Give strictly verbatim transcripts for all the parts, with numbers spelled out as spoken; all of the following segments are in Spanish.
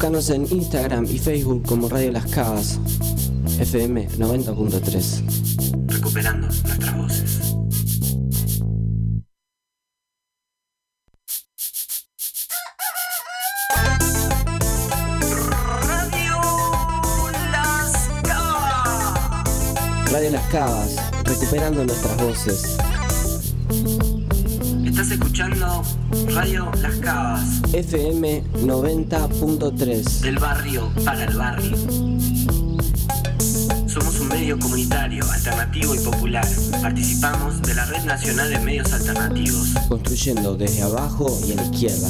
Búscanos en Instagram y Facebook como Radio Las Cavas, F M noventa punto tres. Recuperando nuestras voces. Radio Las Cavas, recuperando nuestras voces. Estás escuchando Radio Las Cavas, F M noventa punto tres. Del barrio para el barrio. Somos un medio comunitario, alternativo y popular. Participamos de la Red Nacional de Medios Alternativos. Construyendo desde abajo y a la izquierda.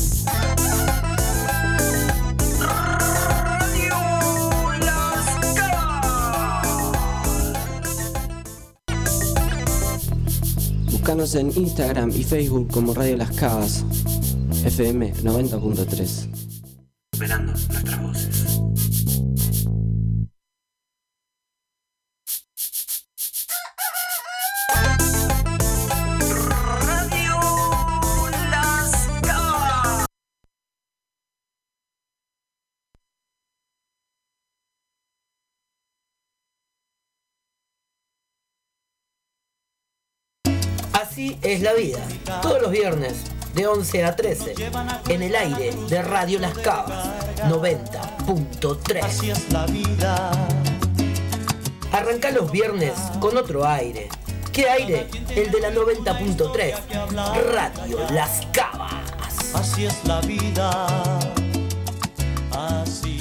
Búscanos en Instagram y Facebook como Radio Las Cavas, F M noventa punto tres. Recuperando nuestras voces. Radio Las Cavas. Así es la vida, todos los viernes de once a trece, en el aire de Radio Las Cavas, noventa punto tres. Así es la vida. Arranca los viernes con otro aire. ¿Qué aire? El de la noventa punto tres, Radio Las Cavas. Así es la vida. Así.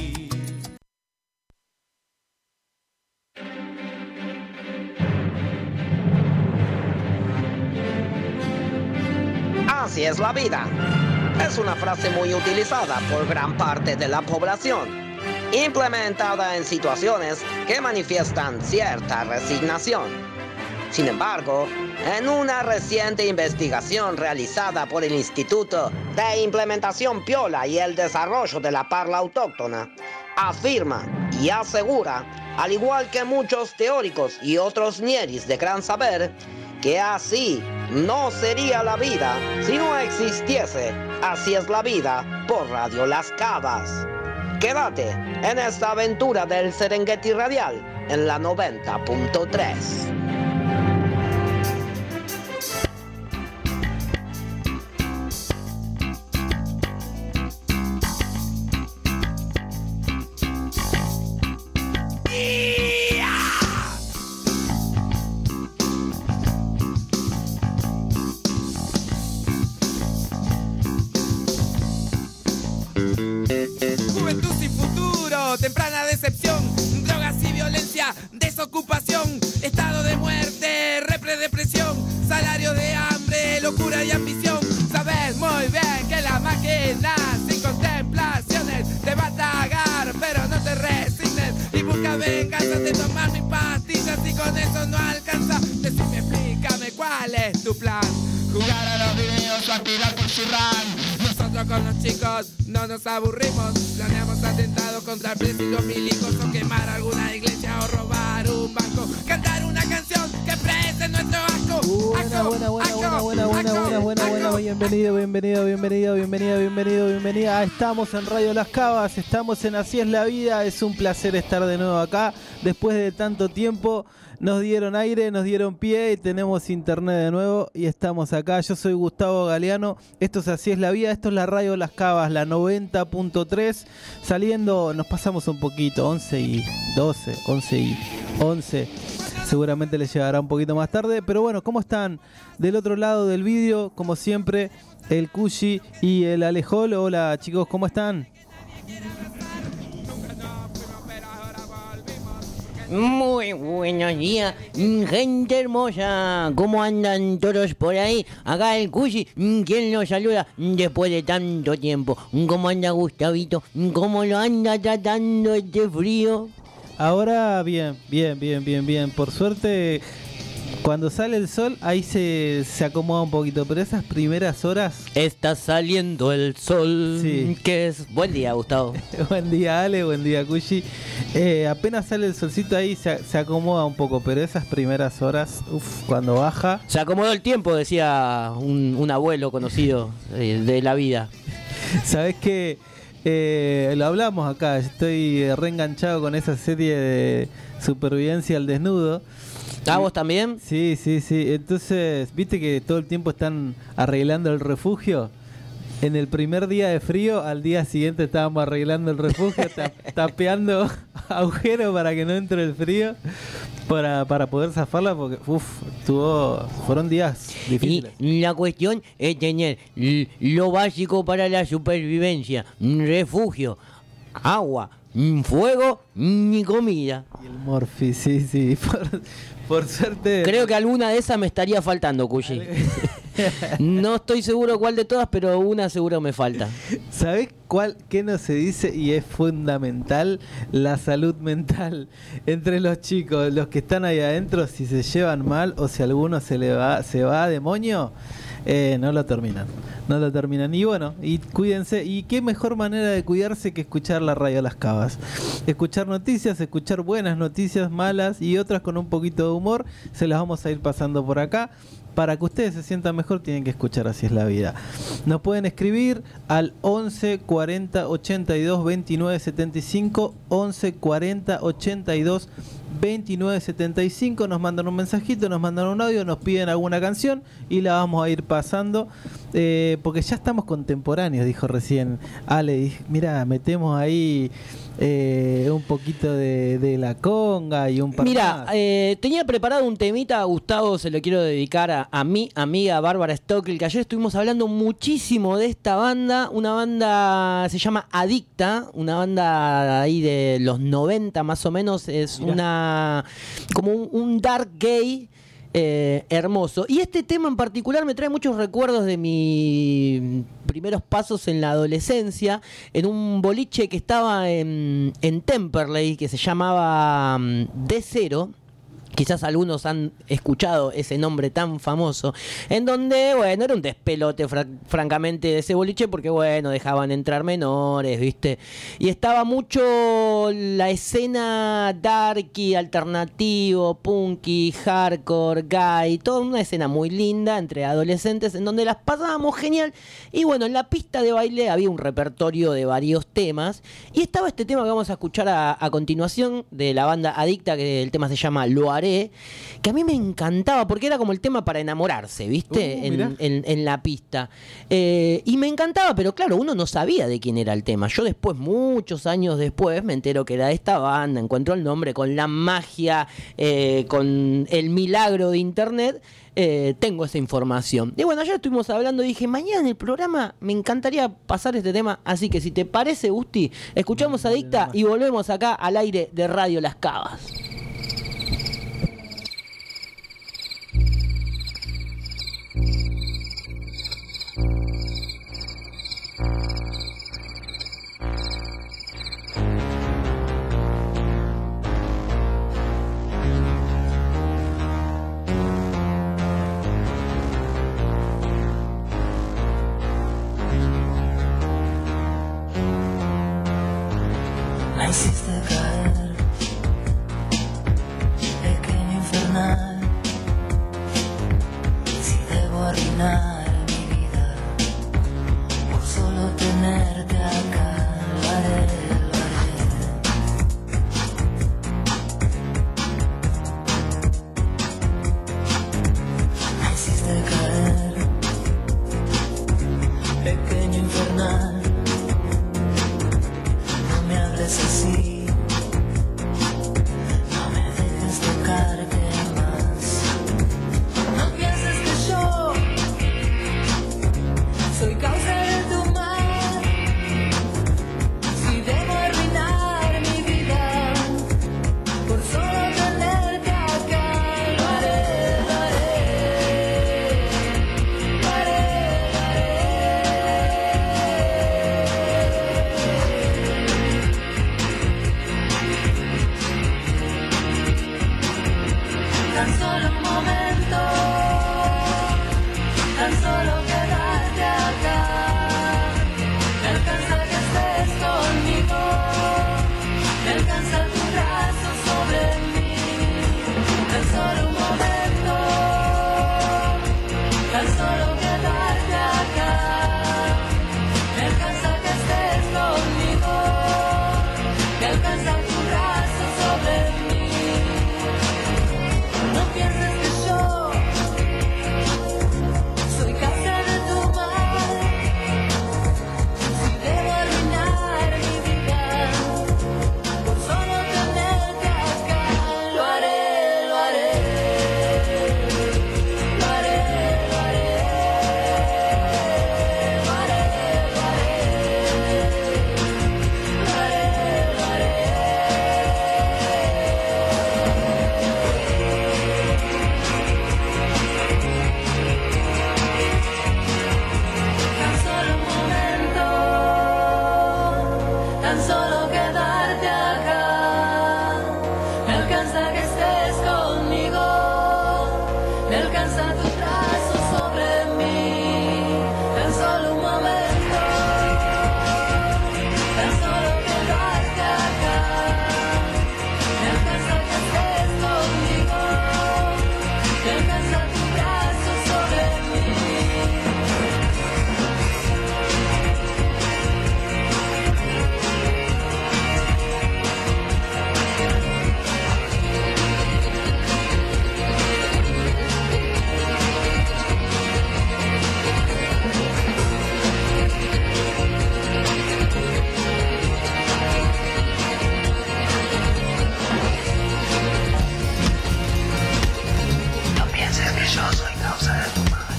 Así es la vida. Es una frase muy utilizada por gran parte de la población, implementada en situaciones que manifiestan cierta resignación. Sin embargo, en una reciente investigación realizada por el Instituto de Implementación Piola y el Desarrollo de la Parla Autóctona, afirma y asegura, al igual que muchos teóricos y otros ñeris de gran saber, que así no sería la vida si no existiese Así es la vida por Radio Las Cavas. Quédate en esta aventura del Serengeti Radial en la noventa punto tres. Juventud sin futuro, temprana decepción, drogas y violencia, desocupación, estado de muerte, repredepresión, salario de hambre, locura y ambición. Sabes muy bien que la máquina sin contemplaciones te va a tragar, pero no te resignes y busca venganza de tomar mis pastillas y con eso no alcanza. Decime, explícame cuál es tu plan. Jugar a los videos o aspirar por churrán. Nosotros con los chicos no nos aburrimos. Planeamos atentados contra el precio y los milicos, o quemar alguna iglesia o robar un banco. Cantar una canción que exprese nuestro asco. Buena, buena, buena, buena, buena, buena, buena, buena, buena. Bienvenido, bienvenido, bienvenido, bienvenido, bienvenido, bienvenida. Estamos en Radio Las Cavas, estamos en Así es la vida. Es un placer estar de nuevo acá. Después de tanto tiempo nos dieron aire, nos dieron pie y tenemos internet de nuevo y estamos acá. Yo soy Gustavo Galeano, esto es Así es la vida, esto es la Radio Las Cavas, la noventa punto tres. Saliendo, nos pasamos un poquito, once y doce, once y once. Seguramente les llegará un poquito más tarde, pero bueno, ¿cómo están? Del otro lado del vídeo, como siempre, el Cushi y el Alejol. Hola chicos, ¿cómo están? Muy buenos días, gente hermosa. ¿Cómo andan todos por ahí? Acá el Cushi, ¿quién los saluda después de tanto tiempo? ¿Cómo anda Gustavito? ¿Cómo lo anda tratando este frío? Ahora bien, bien, bien, bien, bien. Por suerte, cuando sale el sol, ahí se, se acomoda un poquito. Pero esas primeras horas... Está saliendo el sol. Sí. Que es... Buen día, Gustavo. Buen día, Ale. Buen día, Cushi. Eh, apenas sale el solcito ahí, se, se acomoda un poco. Pero esas primeras horas, uff, cuando baja... Se acomodó el tiempo, decía un, un abuelo conocido eh, de la vida. ¿Sabés qué? Eh, lo hablamos acá, estoy eh, reenganchado con esa serie de supervivencia al desnudo. ¿Ah, vos también? Sí, sí, sí. Entonces, viste que todo el tiempo están arreglando el refugio. En el primer día de frío, al día siguiente estábamos arreglando el refugio, tap- tapeando agujeros para que no entre el frío, para, para poder zafarla, porque uf, tuvo, fueron días difíciles. Y la cuestión es tener l- lo básico para la supervivencia: refugio, agua, fuego y comida. Y el morfi, sí, sí. Por, por suerte. Creo que alguna de esas me estaría faltando, Cuyi. No estoy seguro cuál de todas, pero una seguro me falta. ¿Sabés cuál qué no se dice y es fundamental? La salud mental entre los chicos, los que están ahí adentro, si se llevan mal o si alguno se le va se va a demonio, eh, no lo terminan. No lo terminan. Y bueno, y cuídense. Y qué mejor manera de cuidarse que escuchar la radio Las Cavas. Escuchar noticias, escuchar buenas noticias, malas y otras con un poquito de humor. Se las vamos a ir pasando por acá. Para que ustedes se sientan mejor tienen que escuchar Así es la vida. Nos pueden escribir al once cuarenta ochenta y dos veintinueve setenta y cinco, once cuarenta ochenta y dos veintinueve setenta y cinco. Nos mandan un mensajito, nos mandan un audio, nos piden alguna canción y la vamos a ir pasando, eh, porque ya estamos contemporáneos, dijo recién Ale. Mira, metemos ahí eh, un poquito de, de la conga y un par Mira, más. eh, tenía preparado un temita a Gustavo, se lo quiero dedicar a, a mi amiga Bárbara Stockel, que ayer estuvimos hablando muchísimo de esta banda. Una banda se llama Adicta, una banda ahí de los noventa más o menos. Es Mirá. una como un, un dark gay eh, hermoso. Y este tema en particular me trae muchos recuerdos de mis primeros pasos en la adolescencia, en un boliche que estaba en, en Temperley, que se llamaba um, D cero. Quizás algunos han escuchado ese nombre tan famoso, en donde, bueno, era un despelote fra- francamente de ese boliche, porque, bueno, dejaban entrar menores, ¿viste? Y estaba mucho la escena darky, alternativo, punky, hardcore, gay, toda una escena muy linda entre adolescentes, en donde las pasábamos genial. Y, bueno, en la pista de baile había un repertorio de varios temas, y estaba este tema que vamos a escuchar a, a continuación, de la banda Adicta, que el tema se llama Lo Haré, que a mí me encantaba porque era como el tema para enamorarse, ¿viste? Uh, en, mirá. en, en la pista. Eh, y me encantaba, pero claro, uno no sabía de quién era el tema. Yo después, muchos años después, me entero que era de esta banda, encuentro el nombre con la magia, eh, con el milagro de internet. Eh, tengo esa información. Y bueno, ayer estuvimos hablando y dije, mañana en el programa me encantaría pasar este tema. Así que si te parece, Gusti, escuchamos Adicta y volvemos acá al aire de Radio Las Cavas. Me hiciste caer, pequeño infernal. Si debo arruinar mi vida por solo tenerte acá, lo haré, lo haré. Me hiciste caer, pequeño infernal. No me hables así, tan solo quedarte acá. Me alcanza que estés conmigo, me alcanza tu brazo sobre mí, tan solo un momento, tan solo quedarte acá. Me alcanza que estés conmigo, me alcanza tu brazo sobre mí. No pienses que yo soy causa de tu mal.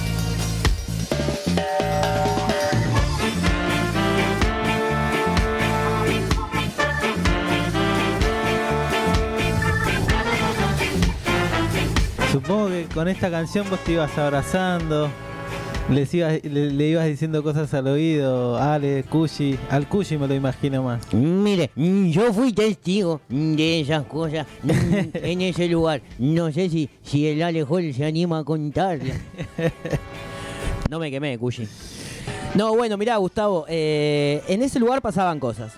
Supongo que con esta canción vos te ibas abrazando, les ibas, le, le ibas diciendo cosas al oído, Ale, Cushi, al Cushi me lo imagino más. Mire, yo fui testigo de esas cosas en ese lugar. No sé si, si el Alejol se anima a contarla. No me quemé, Cushi. No, bueno, mirá, Gustavo, eh, en ese lugar pasaban cosas.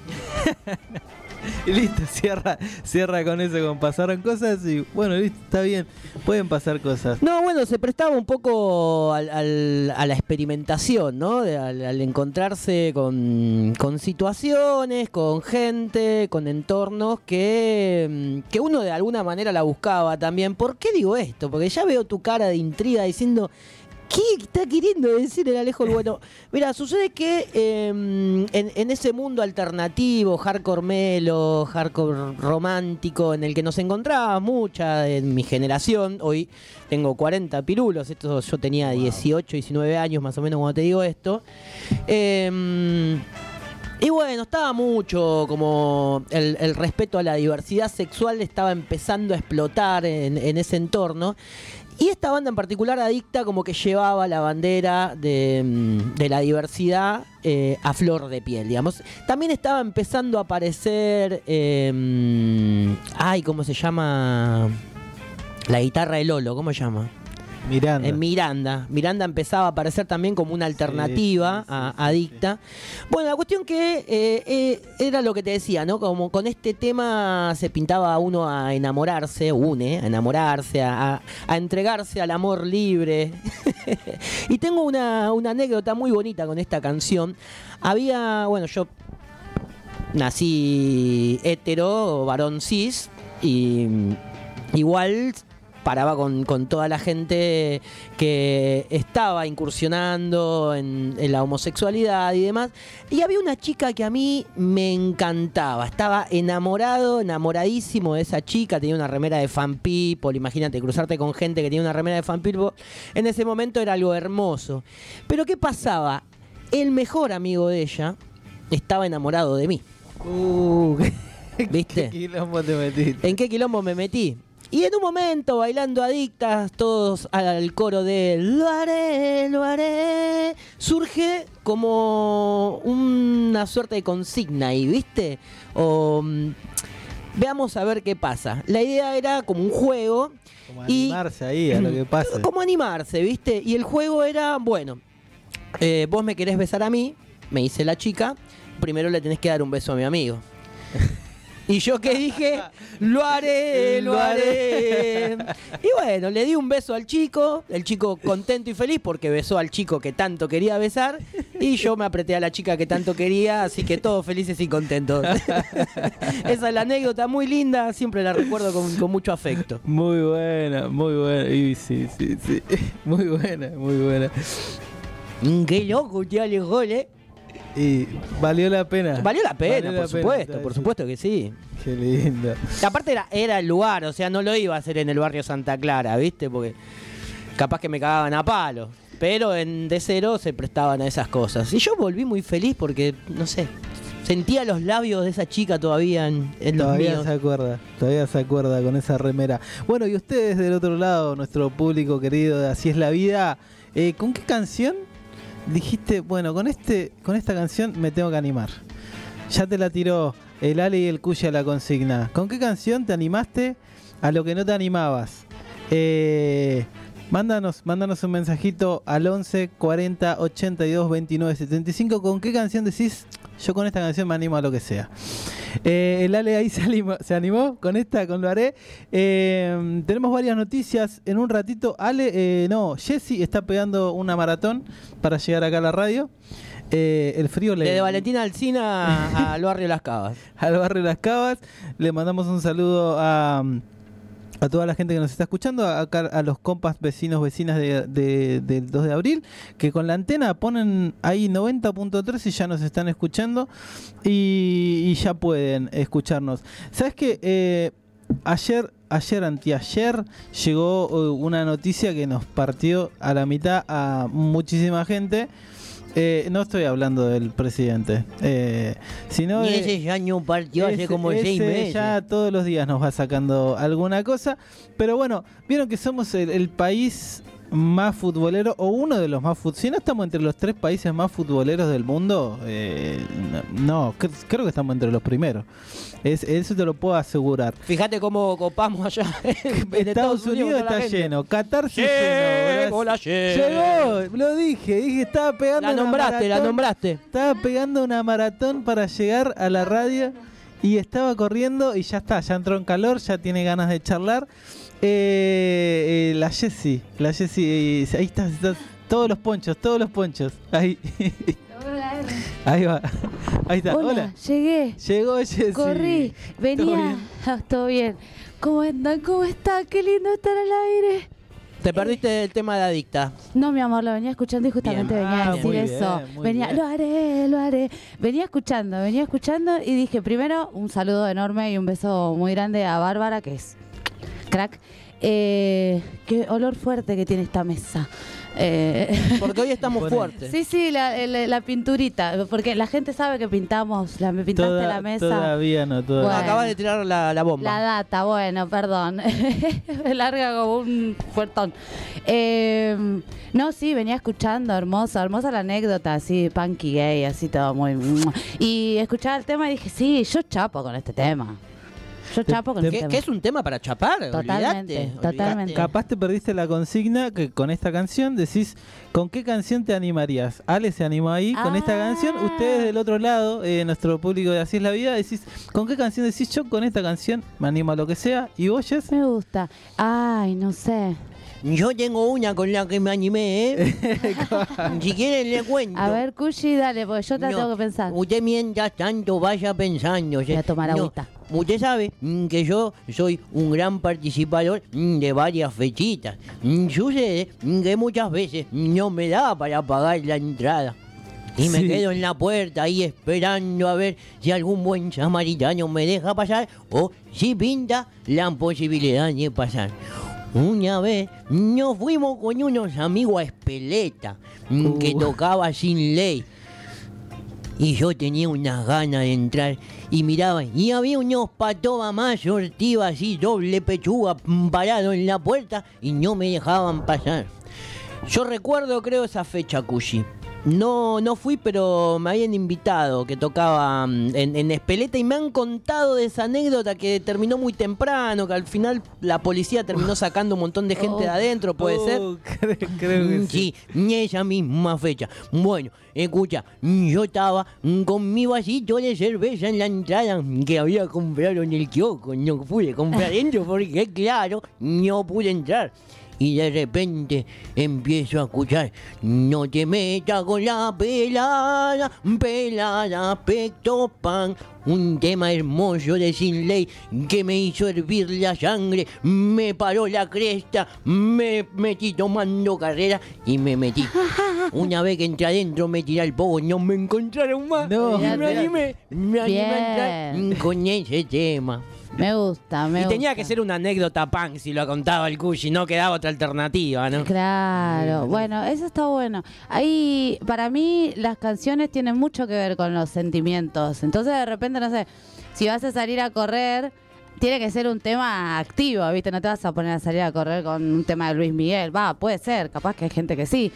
Y listo, cierra, cierra con eso, con pasaron cosas y bueno, listo, está bien, pueden pasar cosas. No, bueno, se prestaba un poco al, al, a la experimentación, ¿no? De, al, al encontrarse con, con situaciones, con gente, con entornos que, que uno de alguna manera la buscaba también. ¿Por qué digo esto? Porque ya veo tu cara de intriga diciendo... ¿Qué está queriendo decir el Alejo? Bueno, mira, sucede que eh, en, en ese mundo alternativo, hardcore melo, hardcore romántico, en el que nos encontraba mucha en mi generación, hoy tengo cuarenta pirulos, esto yo tenía dieciocho, diecinueve años más o menos cuando te digo esto. Eh, y bueno, estaba mucho como el, el respeto a la diversidad sexual estaba empezando a explotar en, en ese entorno. Y esta banda en particular, Adicta, como que llevaba la bandera de, de la diversidad eh, a flor de piel, digamos. También estaba empezando a aparecer... Eh, ay, ¿cómo se llama? La guitarra de Lolo, ¿cómo se llama? Miranda. En Miranda. Miranda empezaba a aparecer también como una alternativa sí, sí, sí, a, a Adicta. Sí. Bueno, la cuestión que eh, eh, era lo que te decía, ¿no? Como con este tema se pintaba uno a enamorarse, une, a enamorarse, a, a entregarse al amor libre. Y tengo una, una anécdota muy bonita con esta canción. Había, bueno, yo nací hetero, varón cis, y igual... paraba con, con toda la gente que estaba incursionando en, en la homosexualidad y demás. Y había una chica que a mí me encantaba. Estaba enamorado, enamoradísimo de esa chica. Tenía una remera de Fan People. Imagínate, cruzarte con gente que tenía una remera de Fan People. En ese momento era algo hermoso. Pero ¿qué pasaba? El mejor amigo de ella estaba enamorado de mí. Uh, ¿Viste? ¿Qué quilombo te metiste? ¿En qué quilombo me metí? Y en un momento, bailando Adictas, todos al coro de lo haré, lo haré, surge como una suerte de consigna ahí, ¿viste? O um, veamos a ver qué pasa. La idea era como un juego. Como animarse y, ahí a lo que pasa. Como animarse, ¿viste? Y el juego era, bueno, eh, vos me querés besar a mí, me dice la chica, primero le tenés que dar un beso a mi amigo. Y yo que dije, lo haré, lo haré. Y bueno, le di un beso al chico, el chico contento y feliz porque besó al chico que tanto quería besar, y yo me apreté a la chica que tanto quería, así que todos felices y contentos. Esa es la anécdota muy linda, siempre la recuerdo con, con mucho afecto. Muy buena, muy buena. Y sí, sí, sí. Muy buena, muy buena. Qué loco, te alejó, ¿eh? Y valió la pena. Valió la pena, valió por la supuesto, pena, por supuesto que sí. Qué lindo. Aparte era, era el lugar, o sea, no lo iba a hacer en el barrio Santa Clara, ¿viste? Porque capaz que me cagaban a palo. Pero en D cero se prestaban a esas cosas. Y yo volví muy feliz porque, no sé, sentía los labios de esa chica todavía en, en los todavía míos. se acuerda, todavía se acuerda con esa remera. Bueno, y ustedes del otro lado, nuestro público querido de Así es la Vida, eh, ¿con qué canción dijiste, bueno, con este, con esta canción me tengo que animar? Ya te la tiró el Ale y el Cuya la consigna. ¿Con qué canción te animaste a lo que no te animabas? Eh, mándanos, mándanos un mensajito al once cuarenta ochenta y dos veintinueve setenta y cinco. ¿Con qué canción decís? Yo con esta canción me animo a lo que sea. Eh, el Ale ahí se animó, se animó con esta, con Lo Haré. Eh, tenemos varias noticias. En un ratito, Ale, eh, no, Jessy está pegando una maratón para llegar acá a la radio. Eh, el frío le... Desde Valentina Alsina al barrio Las Cavas. Al barrio Las Cavas. Le mandamos un saludo a... a toda la gente que nos está escuchando, acá a los compas, vecinos, vecinas de, de, del dos de abril, que con la antena ponen ahí noventa punto tres y ya nos están escuchando y, y ya pueden escucharnos. ¿Sabes qué? Eh, ayer, ayer, anteayer, llegó uh, una noticia que nos partió a la mitad a muchísima gente. Eh, no estoy hablando del presidente, eh, sino y de, ese ya no partió hace ese, como ese seis meses. Ya todos los días nos va sacando alguna cosa. Pero bueno, vieron que somos el, el país más futbolero, o uno de los más futboleros. Si no estamos entre los tres países más futboleros del mundo, eh, no, cre- creo que estamos entre los primeros. Es, eso te lo puedo asegurar. Fíjate cómo copamos allá. En Estados Unidos está lleno, Qatar se llenó. Llegó la Jessy. Llegó, lo dije, dije, estaba pegando La una nombraste, maratón, la nombraste. Estaba pegando una maratón para llegar a la radio y estaba corriendo y ya está, ya entró en calor, ya tiene ganas de charlar. Eh, eh, la Jessy, la Jessy, eh, ahí está, está, todos los ponchos, todos los ponchos, ahí. Ahí va, ahí está. Hola, Hola. llegué. Llegó Jessy. Corrí, venía. ¿Todo bien? Ah, todo bien. ¿Cómo andan? ¿Cómo está? Qué lindo estar al aire. Te perdiste el tema de Adicta. No, mi amor, lo venía escuchando y justamente Bien. venía Ah, a decir muy eso. bien, muy venía, bien. lo haré, lo haré. Venía escuchando, venía escuchando y dije, primero, un saludo enorme y un beso muy grande a Bárbara, que es crack. Eh, qué olor fuerte que tiene esta mesa. Eh, Porque hoy estamos fuertes. Sí, sí, la, la, la pinturita, porque la gente sabe que pintamos, la, me pintaste Toda- la mesa. Todavía no, todavía. Bueno. Acabas de tirar la, la bomba. La data, bueno, perdón. Me larga como un puertón. Eh, no, sí, venía escuchando, hermosa, hermosa la anécdota, así, punky gay, así todo muy... Y escuchaba el tema y dije, sí, yo chapo con este tema. Yo chapo con ¿Qué, este tema. qué es un tema para chapar? Totalmente, Olvídate, totalmente. olvídate. Capaz te perdiste la consigna que con esta canción decís, ¿con qué canción te animarías? Ale se animó ahí con esta Ah. canción. Ustedes del otro lado, eh, nuestro público de Así es la Vida, decís, ¿con qué canción decís? Yo con esta canción me animo a lo que sea. ¿Y vos, Jess? Me gusta. Ay, no sé. Yo tengo una con la que me animé, ¿eh? Si quieren le cuento. A ver, Cushi, dale, porque yo te la No, tengo que pensar. Usted mientras tanto vaya pensando. Voy a tomar agüita. Usted sabe mm, que yo soy un gran participador mm, de varias fechitas. Mm, Sucede mm, que muchas veces no me da para pagar la entrada. Y me Sí. quedo en la puerta ahí esperando a ver si algún buen samaritano me deja pasar o si pinta la posibilidad de pasar. Una vez nos fuimos con unos amigos a Espeleta, mm, que Uh. tocaba Sin Ley. Y yo tenía unas ganas de entrar y miraba, y había unos patobas más sortidos así, doble pechuga, mm, parados en la puerta y no me dejaban pasar. Yo recuerdo, creo, esa fecha, Cushi. No, no fui, pero me habían invitado, que tocaba mm, en, en Espeleta, y me han contado de esa anécdota que terminó muy temprano, que al final la policía terminó sacando un montón de gente de adentro, ¿puede ser? Oh, creo, creo que Mm, sí. Sí, esa misma fecha. Bueno, escucha, mm, yo estaba mm, con mi vasito de cerveza en la entrada mm, que había comprado en el kiosco. No pude comprar dentro porque, claro, no pude entrar. Y de repente empiezo a escuchar, no te metas con la pelada, pelada, pecto pan. Un tema hermoso de Sin Ley que me hizo hervir la sangre, me paró la cresta, me metí tomando carrera y me metí. Una vez que entré adentro me tiré al pogo, no me encontraron más. No. y me animé, me animé a Bien. entrar con ese tema. Me gusta, me Y gusta. tenía que ser una anécdota punk si lo contaba el Cushi, no quedaba otra alternativa, ¿no? Claro, bueno, eso está bueno. Ahí, para mí, las canciones tienen mucho que ver con los sentimientos. Entonces, de repente, no sé, si vas a salir a correr, tiene que ser un tema activo, ¿viste? No te vas a poner a salir a correr con un tema de Luis Miguel. Va, puede ser, capaz que hay gente que sí.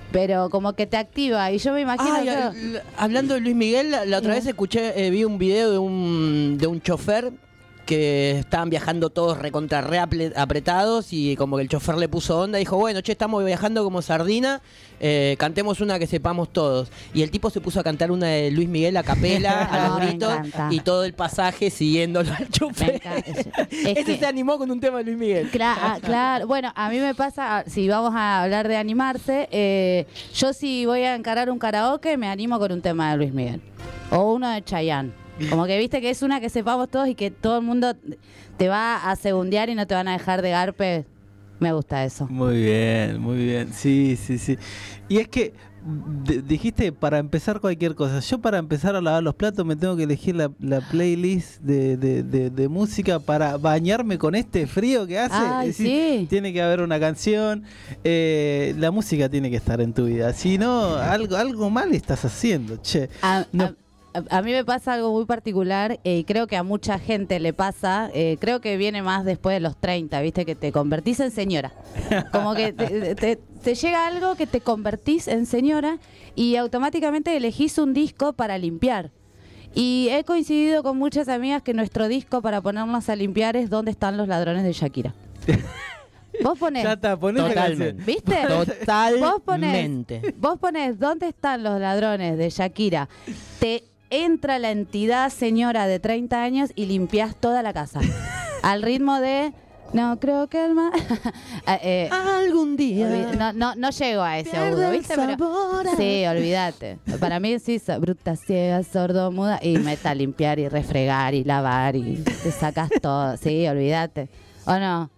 pero como que te activa. Y yo me imagino Ay, que... al- hablando de Luis Miguel, la, la otra vez escuché, eh, vi un video de un, de un chofer que estaban viajando todos recontra re aple- apretados y como que el chofer le puso onda y dijo, bueno, che, estamos viajando como sardina, eh, cantemos una que sepamos todos. Y el tipo se puso a cantar una de Luis Miguel a capela, a No, los me gritos, encanta. y todo el pasaje siguiéndolo al chofer. Ese que- se animó con un tema de Luis Miguel. Claro, claro. Bueno, a mí me pasa, si vamos a hablar de animarse, eh, yo si voy a encarar un karaoke me animo con un tema de Luis Miguel o uno de Chayanne. Como que viste que es una que sepamos todos y que todo el mundo te va a segundear y no te van a dejar de garpe. Me gusta eso. Muy bien, muy bien. Sí, sí, sí. Y es que d- dijiste para empezar cualquier cosa. Yo para empezar a lavar los platos me tengo que elegir la, la playlist de, de, de, de música para bañarme con este frío que hace. Ay, Es decir, sí. tiene que haber una canción. Eh, la música tiene que estar en tu vida. Si no, algo, algo mal estás haciendo, che. A, No. a- a mí me pasa algo muy particular eh, y creo que a mucha gente le pasa, eh, creo que viene más después de los treinta, viste, que te convertís en señora. Como que te, te- te llega algo que te convertís en señora y automáticamente elegís un disco para limpiar. Y he coincidido con muchas amigas que nuestro disco para ponernos a limpiar es ¿Dónde están los ladrones de Shakira? Vos ponés, Ya está, ponés la Totalmente. canción. ¿viste? Vos ponés, Totalmente. vos ponés ¿Dónde están los ladrones de Shakira? Te entra la entidad señora de treinta años y limpias toda la casa. Al ritmo de no creo que el mar eh, Algún día. olvi- no, no, no llego a ese Pierde agudo, el ¿viste? Pero- sabor a- sí, olvídate. Para mí sí, so- bruta, ciega, sordo, muda y meta a limpiar y refregar y lavar y te sacas todo. Sí, olvídate. ¿O no?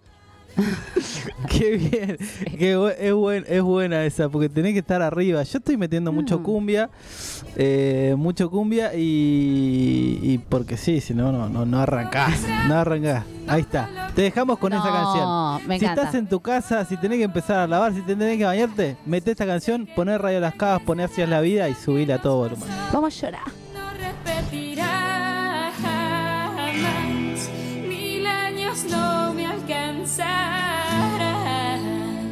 Qué bien, qué bu- es, buen, es buena esa, porque tenés que estar arriba. Yo estoy metiendo mucho cumbia, eh, mucho cumbia y, y porque sí, si no, no, no, no arrancás, no arrancás. Ahí está, te dejamos con esa No, canción. me si encanta. estás en tu casa, si tenés que empezar a lavar, si tenés que bañarte, meté esta canción, poné Radio Las Cavas, poné Así es la Vida y subile a todo volumen. Vamos a llorar. repetirá jamás. Mil años no me alcanzarán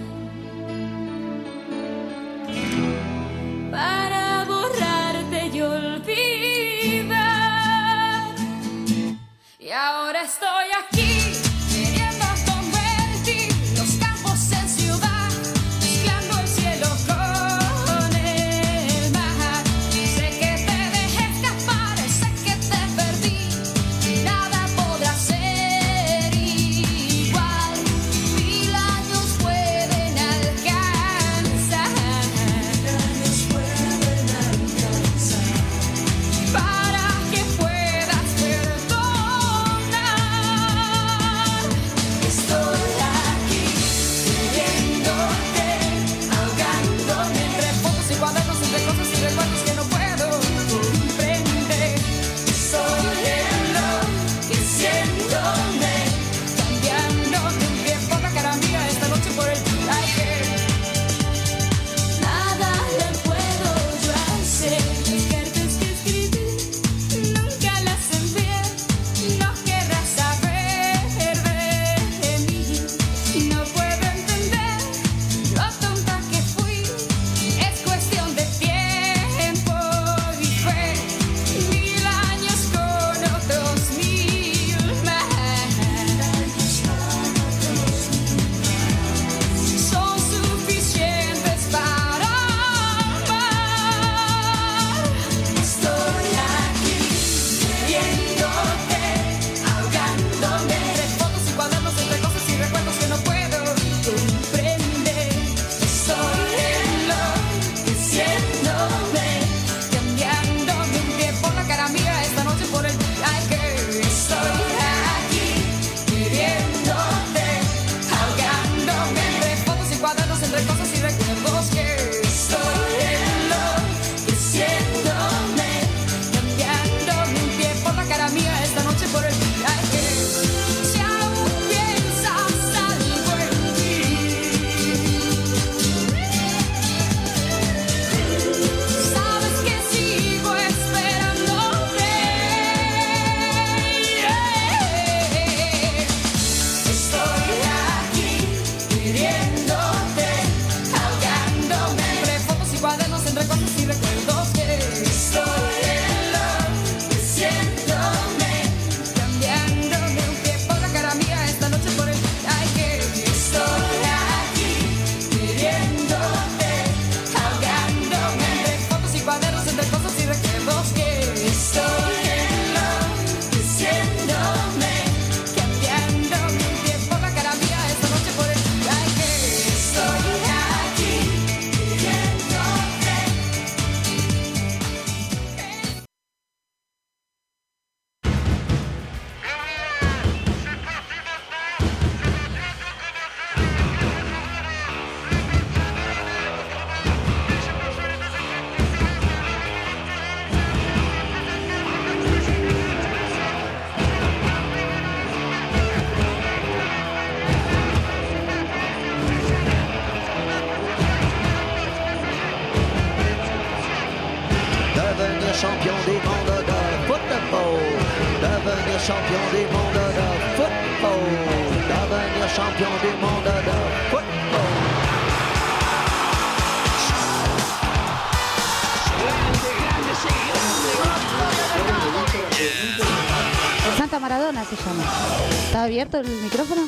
para borrarte y olvidar. Y ahora estoy aquí queriendo convertir los campos en ciudad, mezclando el cielo con el mar. Sé que te dejé champion du monde de football. Devenir champion du monde de football. Santa Maradona se llama. ¿Está abierto el micrófono?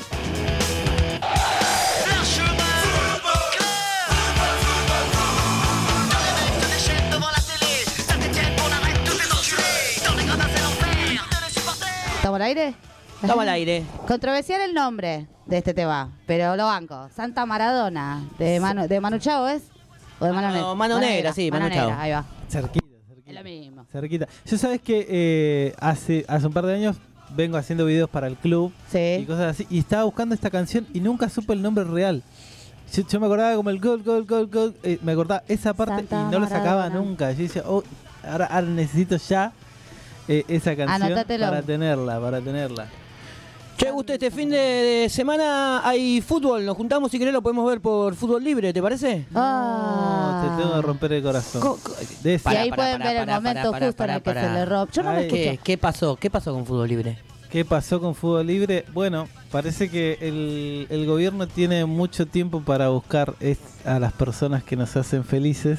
¿Estamos al aire? Estamos al aire. Controversial el nombre de este tema, pero lo banco. Santa Maradona, de Manu, de Manu Chao, ¿es? ¿O de Mano Negra? No, Mano Negra, sí, Manu Chao. Ahí va. Cerquita, cerquita. Es lo mismo. Cerquita. Yo sabes que eh, hace, hace un par de años vengo haciendo videos para el club Sí. y cosas así, y estaba buscando esta canción y nunca supe el nombre real. Yo, yo me acordaba como el gol, gol, gol, gol, eh, me acordaba esa parte Santa y no lo sacaba Maradona. nunca. Yo decía, oh, ahora, ahora necesito ya eh, esa canción Anótatelo. para tenerla, para tenerla. Che, Gusto, este fin de, de semana hay fútbol. Nos juntamos, si querés, lo podemos ver por Fútbol Libre, ¿te parece? Ah. No, te tengo que romper el corazón. Co- co- De esa. Y ahí Pará, pueden pará, ver el pará, momento pará, justo pará, en el que pará. se le rompe. Yo no me Ay. escucho. ¿Qué, ¿Qué pasó? ¿Qué pasó con Fútbol Libre? ¿Qué pasó con Fútbol Libre? Bueno, parece que el, el gobierno tiene mucho tiempo para buscar es- a las personas que nos hacen felices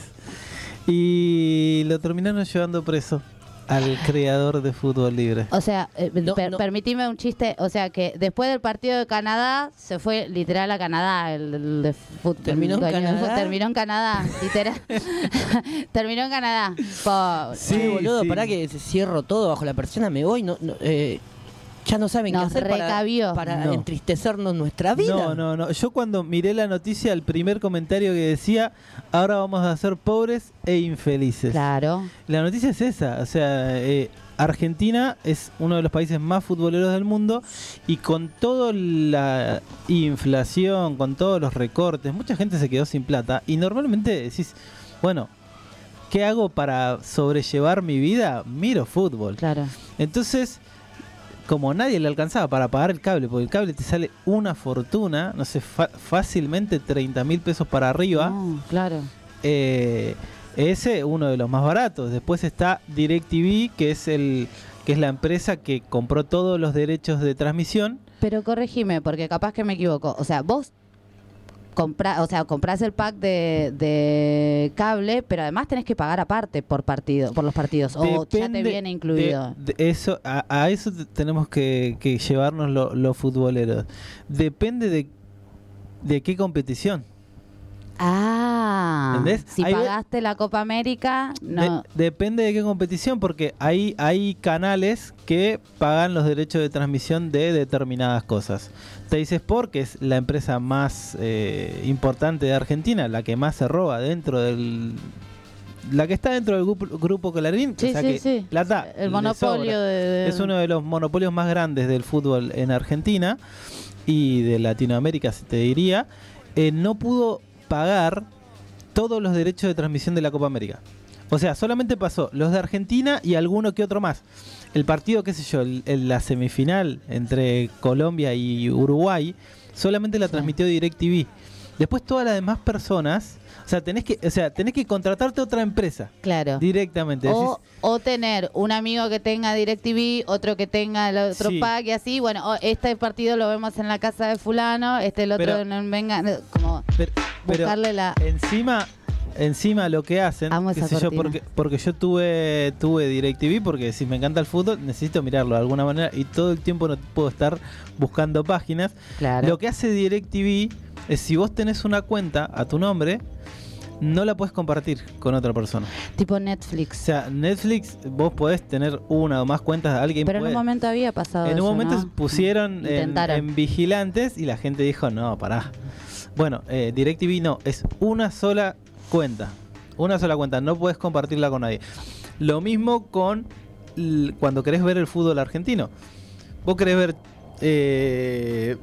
y lo terminaron llevando preso al creador de Fútbol Libre. O sea, eh, No, per- no. permitime un chiste. O sea, que después del partido de Canadá, se fue literal a Canadá. El, el de fut- ¿Terminó en el dueño de Canadá? fut- Terminó en Canadá, literal. Terminó en Canadá. Po- Sí, Che, boludo, sí. pará que cierro todo bajo la persiana, me voy. No, no, eh, ya no saben Nos qué hacer para, recabió. para No. entristecernos nuestra vida. No, no, no. Yo cuando miré la noticia, el primer comentario que decía, ahora vamos a ser pobres e infelices. Claro. La noticia es esa, o sea, eh, Argentina es uno de los países más futboleros del mundo y con toda la inflación, con todos los recortes, mucha gente se quedó sin plata y normalmente decís, bueno, ¿qué hago para sobrellevar mi vida? Miro fútbol. Claro. Entonces, como nadie le alcanzaba para pagar el cable, porque el cable te sale una fortuna, no sé, fa- fácilmente treinta mil pesos para arriba. No, claro. Eh, ese uno de los más baratos. Después está DirecTV, que es el que es la empresa que compró todos los derechos de transmisión. Pero corregime, porque capaz que me equivoco. O sea, vos compra, o sea, comprás el pack de, de cable, pero además tenés que pagar aparte por partido, por los partidos. O ya te Depende viene incluido. de- de eso, a, a eso te- tenemos que, que llevarnos lo- los futboleros. Depende de, de qué competición. Ah, ¿Entendés? si Ahí ve- pagaste la Copa América, no. De- depende de qué competición, porque hay, hay canales que pagan los derechos de transmisión de determinadas cosas. Teis Sport, que es la empresa más eh, importante de Argentina, la que más se roba dentro del... La que está dentro del grupo, grupo Clarín, Sí, o sea sí, que sí. plata El le monopolio sobra. de, de- Es uno de los monopolios más grandes del fútbol en Argentina y de Latinoamérica, se te diría. Eh, no pudo pagar todos los derechos de transmisión de la Copa América. O sea, solamente pasó los de Argentina y alguno que otro más. El partido, qué sé yo, el- el- la semifinal entre Colombia y Uruguay, solamente la Sí. transmitió DirecTV. Después todas las demás personas, o sea, tenés que, o sea, tenés que contratarte otra empresa Claro. directamente. O, Decís, o tener un amigo que tenga DirecTV, otro que tenga el otro Sí. pack y así. Bueno, o este partido lo vemos en la casa de fulano, este el otro Pero- no venga, no, como pero, pero buscarle la. encima, encima lo que hacen, Amo qué esa sé yo, cortina. porque, porque yo tuve, tuve DirecTV, porque si me encanta el fútbol, necesito mirarlo de alguna manera y todo el tiempo no puedo estar buscando páginas. Claro. Lo que hace DirecTV es si vos tenés una cuenta a tu nombre, no la puedes compartir con otra persona. Tipo O Netflix. sea, Netflix, vos podés tener una o más cuentas de alguien. Pero en puede. un momento había pasado En un eso, momento ¿no? pusieron en, Intentaron. en vigilantes y la gente dijo, no, pará. Bueno, eh, DirecTV no, es una sola cuenta. Una sola cuenta, no puedes compartirla con nadie. Lo mismo con l- cuando querés ver el fútbol argentino. Vos querés ver eh,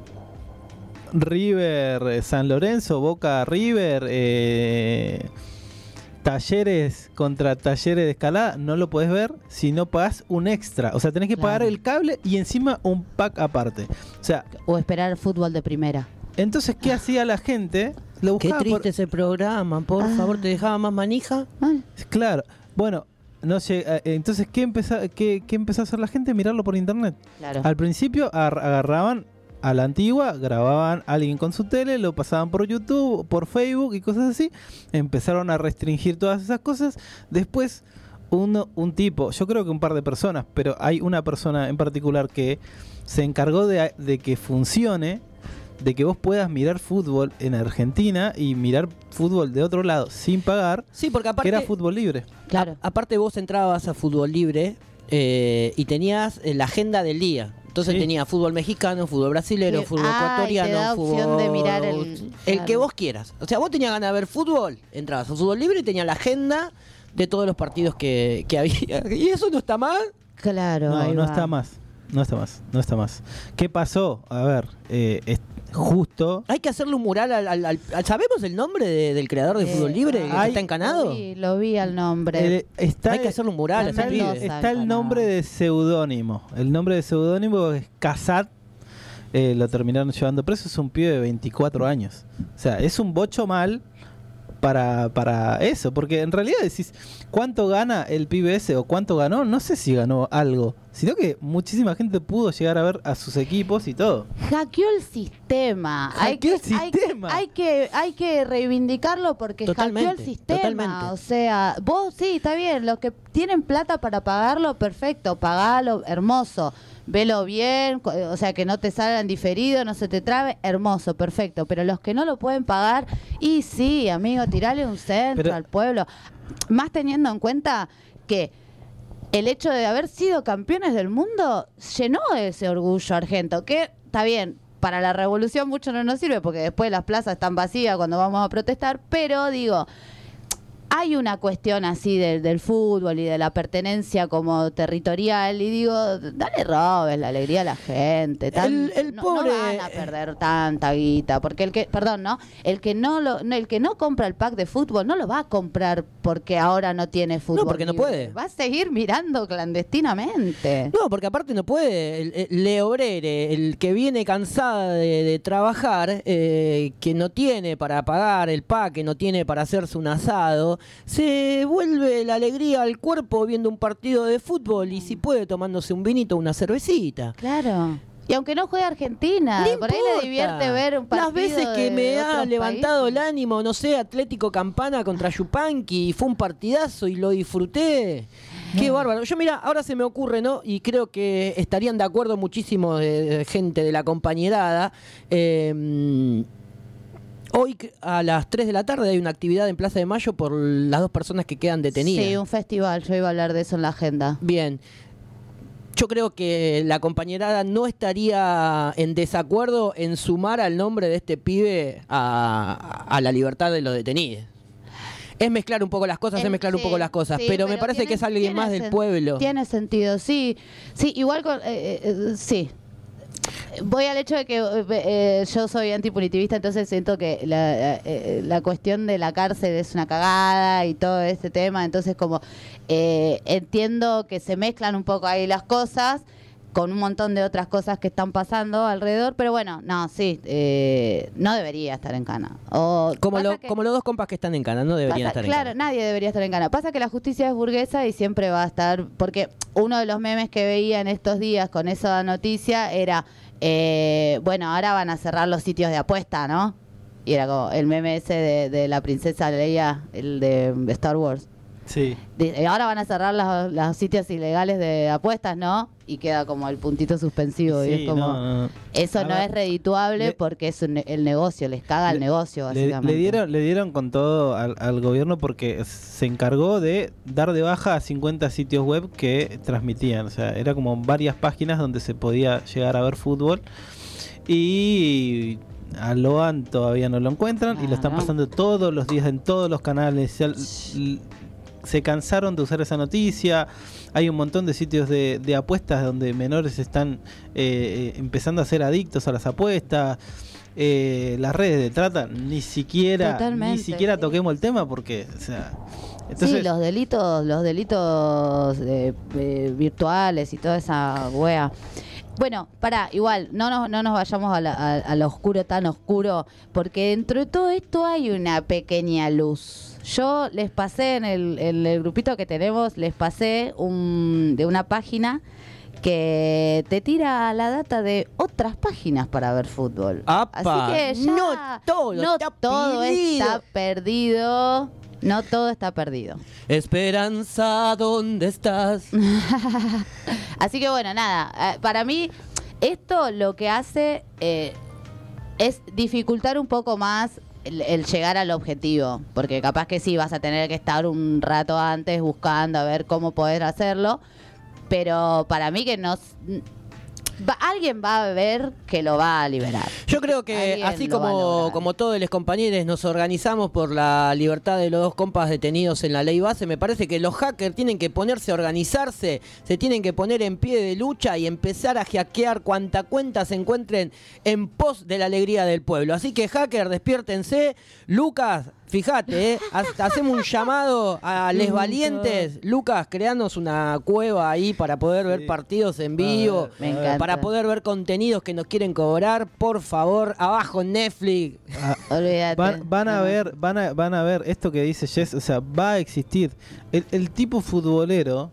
River eh, San Lorenzo, Boca River, eh, Talleres contra Talleres de Escalada, no lo podés ver si no pagás un extra. O sea, tenés que pagar Claro. el cable y encima un pack aparte. O sea, O esperar fútbol de primera. entonces, ¿qué hacía la gente? Lo Qué buscaba triste por- ese programa, por Ah. favor, ¿te dejaba más manija? Ay, Claro, bueno, no llega, eh, entonces, ¿qué empezó, qué, ¿qué empezó a hacer la gente? Mirarlo por internet. Claro. Al principio agar- agarraban a la antigua, grababan a alguien con su tele, lo pasaban por YouTube, por Facebook y cosas así. Empezaron a restringir todas esas cosas. Después, uno, un tipo, yo creo que un par de personas, pero hay una persona en particular que se encargó de, de que funcione, de que vos puedas mirar fútbol en Argentina y mirar fútbol de otro lado sin pagar. Sí, porque aparte que era fútbol libre. Claro. A- aparte vos entrabas a Fútbol Libre eh, y tenías eh, la agenda del día. Entonces Sí. tenía fútbol mexicano, fútbol brasilero, Sí. fútbol Ah, y te ecuatoriano, da opción fútbol... de mirar el- el claro. que vos quieras. O sea, vos tenías ganas de ver fútbol, entrabas a Fútbol Libre y tenías la agenda de todos los partidos que, que había. Y eso no está mal. Claro, No, ahí no va. está más. No está más. No está más. ¿Qué pasó? A ver, eh, es justo. Hay que hacerle un mural al... al- al- al- ¿Sabemos el nombre de- del creador de Eh, Fútbol Libre que hay- está encanado? Lo vi, lo vi al nombre. eh, está, Hay que hacerle un mural a ese está, el, Mendoza, pibe. está el encanado. nombre de seudónimo. El nombre de seudónimo es Casat. Eh, lo terminaron llevando preso. Es un pibe de veinticuatro años. O sea, es un bocho mal para, para eso. Porque en realidad decís, ¿cuánto gana el pibe ese o cuánto ganó? No sé si ganó algo. Sino que muchísima gente pudo llegar a ver a sus equipos y todo. Hackeó el sistema. Hay Hackeó que, el hay que- sistema. Hay que, hay que reivindicarlo porque Totalmente, hackeó el sistema. totalmente. O sea, vos sí, está bien. Los que tienen plata para pagarlo, perfecto. Pagalo, hermoso. Velo bien, co- o sea, que no te salgan diferido, no se te trabe, hermoso, perfecto. Pero los que no lo pueden pagar, y sí, amigo, tirale un centro Pero- al pueblo. Más teniendo en cuenta que el hecho de haber sido campeones del mundo llenó ese orgullo argento, que está bien, para la revolución mucho no nos sirve porque después las plazas están vacías cuando vamos a protestar, pero digo, hay una cuestión así del, del fútbol y de la pertenencia como territorial y digo, dale robes la alegría a la gente. tan- El- el no, pobre- no van a perder tanta guita, porque el que, perdón, ¿no? El que no lo, no, el que no compra el pack de fútbol no lo va a comprar porque ahora no tiene fútbol. porque no libre. puede. Va a seguir mirando clandestinamente. No, porque aparte no puede. El, el leobrere, el que viene cansada de, de trabajar, eh, que no tiene para pagar el pack, que no tiene para hacerse un asado, se vuelve la alegría al cuerpo viendo un partido de fútbol y si puede tomándose un vinito o una cervecita. Claro. Y aunque no juegue Argentina, No por ahí le importa. divierte ver un partido. Las veces que de me ha otros levantado países. el ánimo, no sé, Atlético Campana contra Yupanqui, fue un partidazo y lo disfruté. Qué bárbaro. Yo mira, ahora se me ocurre, ¿no? Y creo que estarían de acuerdo muchísimo de, de gente de la compañerada. Eh, hoy c- a las tres de la tarde hay una actividad en Plaza de Mayo por las dos personas que quedan detenidas. Sí, un festival, yo iba a hablar de eso en la agenda. Bien. Yo creo que la compañerada no estaría en desacuerdo en sumar al nombre de este pibe a, a la libertad de los detenidos. Es mezclar un poco las cosas, es El- mezclar un sí, poco las cosas, sí, pero, me pero parece tiene- que es alguien tiene más del sen- pueblo. Tiene sentido, sí. Sí, igual con... eh, eh, sí. Voy al hecho de que eh, eh, yo soy antipunitivista, entonces siento que la, eh, la cuestión de la cárcel es una cagada y todo este tema, entonces como eh, entiendo que se mezclan un poco ahí las cosas con un montón de otras cosas que están pasando alrededor, pero bueno, no, sí, eh, no debería estar en cana. O Como, pasa lo- que- como los dos compas que están en Cana, no deberían Pasa- estar claro, en Cana. nadie debería estar en Cana. Pasa que la justicia es burguesa y siempre va a estar, porque uno de los memes que veía en estos días con esa noticia era, eh, bueno, ahora van a cerrar los sitios de apuesta, ¿no? Y era como el meme ese de, de la princesa Leia, el de Star Wars. Sí. De- ahora van a cerrar las- los sitios ilegales de apuestas, ¿no? Y queda como el puntito suspensivo. y Sí, es como, no, no, no. eso A no ver, es redituable le- porque es un- el negocio, les caga el negocio, Le, básicamente. le dieron, le dieron con todo al, al gobierno porque se encargó de dar de baja a cincuenta sitios web que transmitían. O sea, era como varias páginas donde se podía llegar a ver fútbol. Y a Loan todavía no lo encuentran y lo están Claro. pasando todos los días en todos los canales. Ya l- se cansaron de usar esa noticia. Hay un montón de sitios de, de apuestas donde menores están eh, eh, empezando a ser adictos a las apuestas. Eh, las redes de trata, ni siquiera Totalmente, ni siquiera sí. toquemos el tema porque, o sea, entonces Sí, los delitos, los delitos eh, eh, virtuales y toda esa wea. Bueno, pará, igual, no nos, no nos vayamos a, la- a- a lo oscuro, tan oscuro, porque dentro de todo esto hay una pequeña luz. yo les pasé en el, en el grupito que tenemos, les pasé un, de una página que te tira la data de otras páginas para ver fútbol. ¡Apa! Así que ya no todo, no está todo perdido. está perdido. No todo está perdido. Esperanza, ¿dónde estás? Así que bueno, nada, eh, para mí esto lo que hace eh, es dificultar un poco más el, el llegar al objetivo, porque capaz que sí vas a tener que estar un rato antes buscando a ver cómo poder hacerlo, pero para mí que no... Va, alguien va a ver que lo va a liberar. Yo creo que Alguien así lo va a como, lograr. como todos los compañeros nos organizamos por la libertad de los dos compas detenidos en la ley base, me parece que los hackers tienen que ponerse a organizarse, se tienen que poner en pie de lucha y empezar a hackear cuanta cuenta se encuentren en pos de la alegría del pueblo. Así que hacker, despiértense. Lucas, fíjate, ¿eh? Ha- hacemos un llamado a les valientes. Lucas, creanos una cueva ahí para poder ver partidos en vivo, Me encanta. para poder ver contenidos que nos quieren cobrar. Por favor, abajo Netflix. Olvídate. Van, van a ver, van a, van a ver esto que dice Jess, o sea, va a existir. El, el tipo futbolero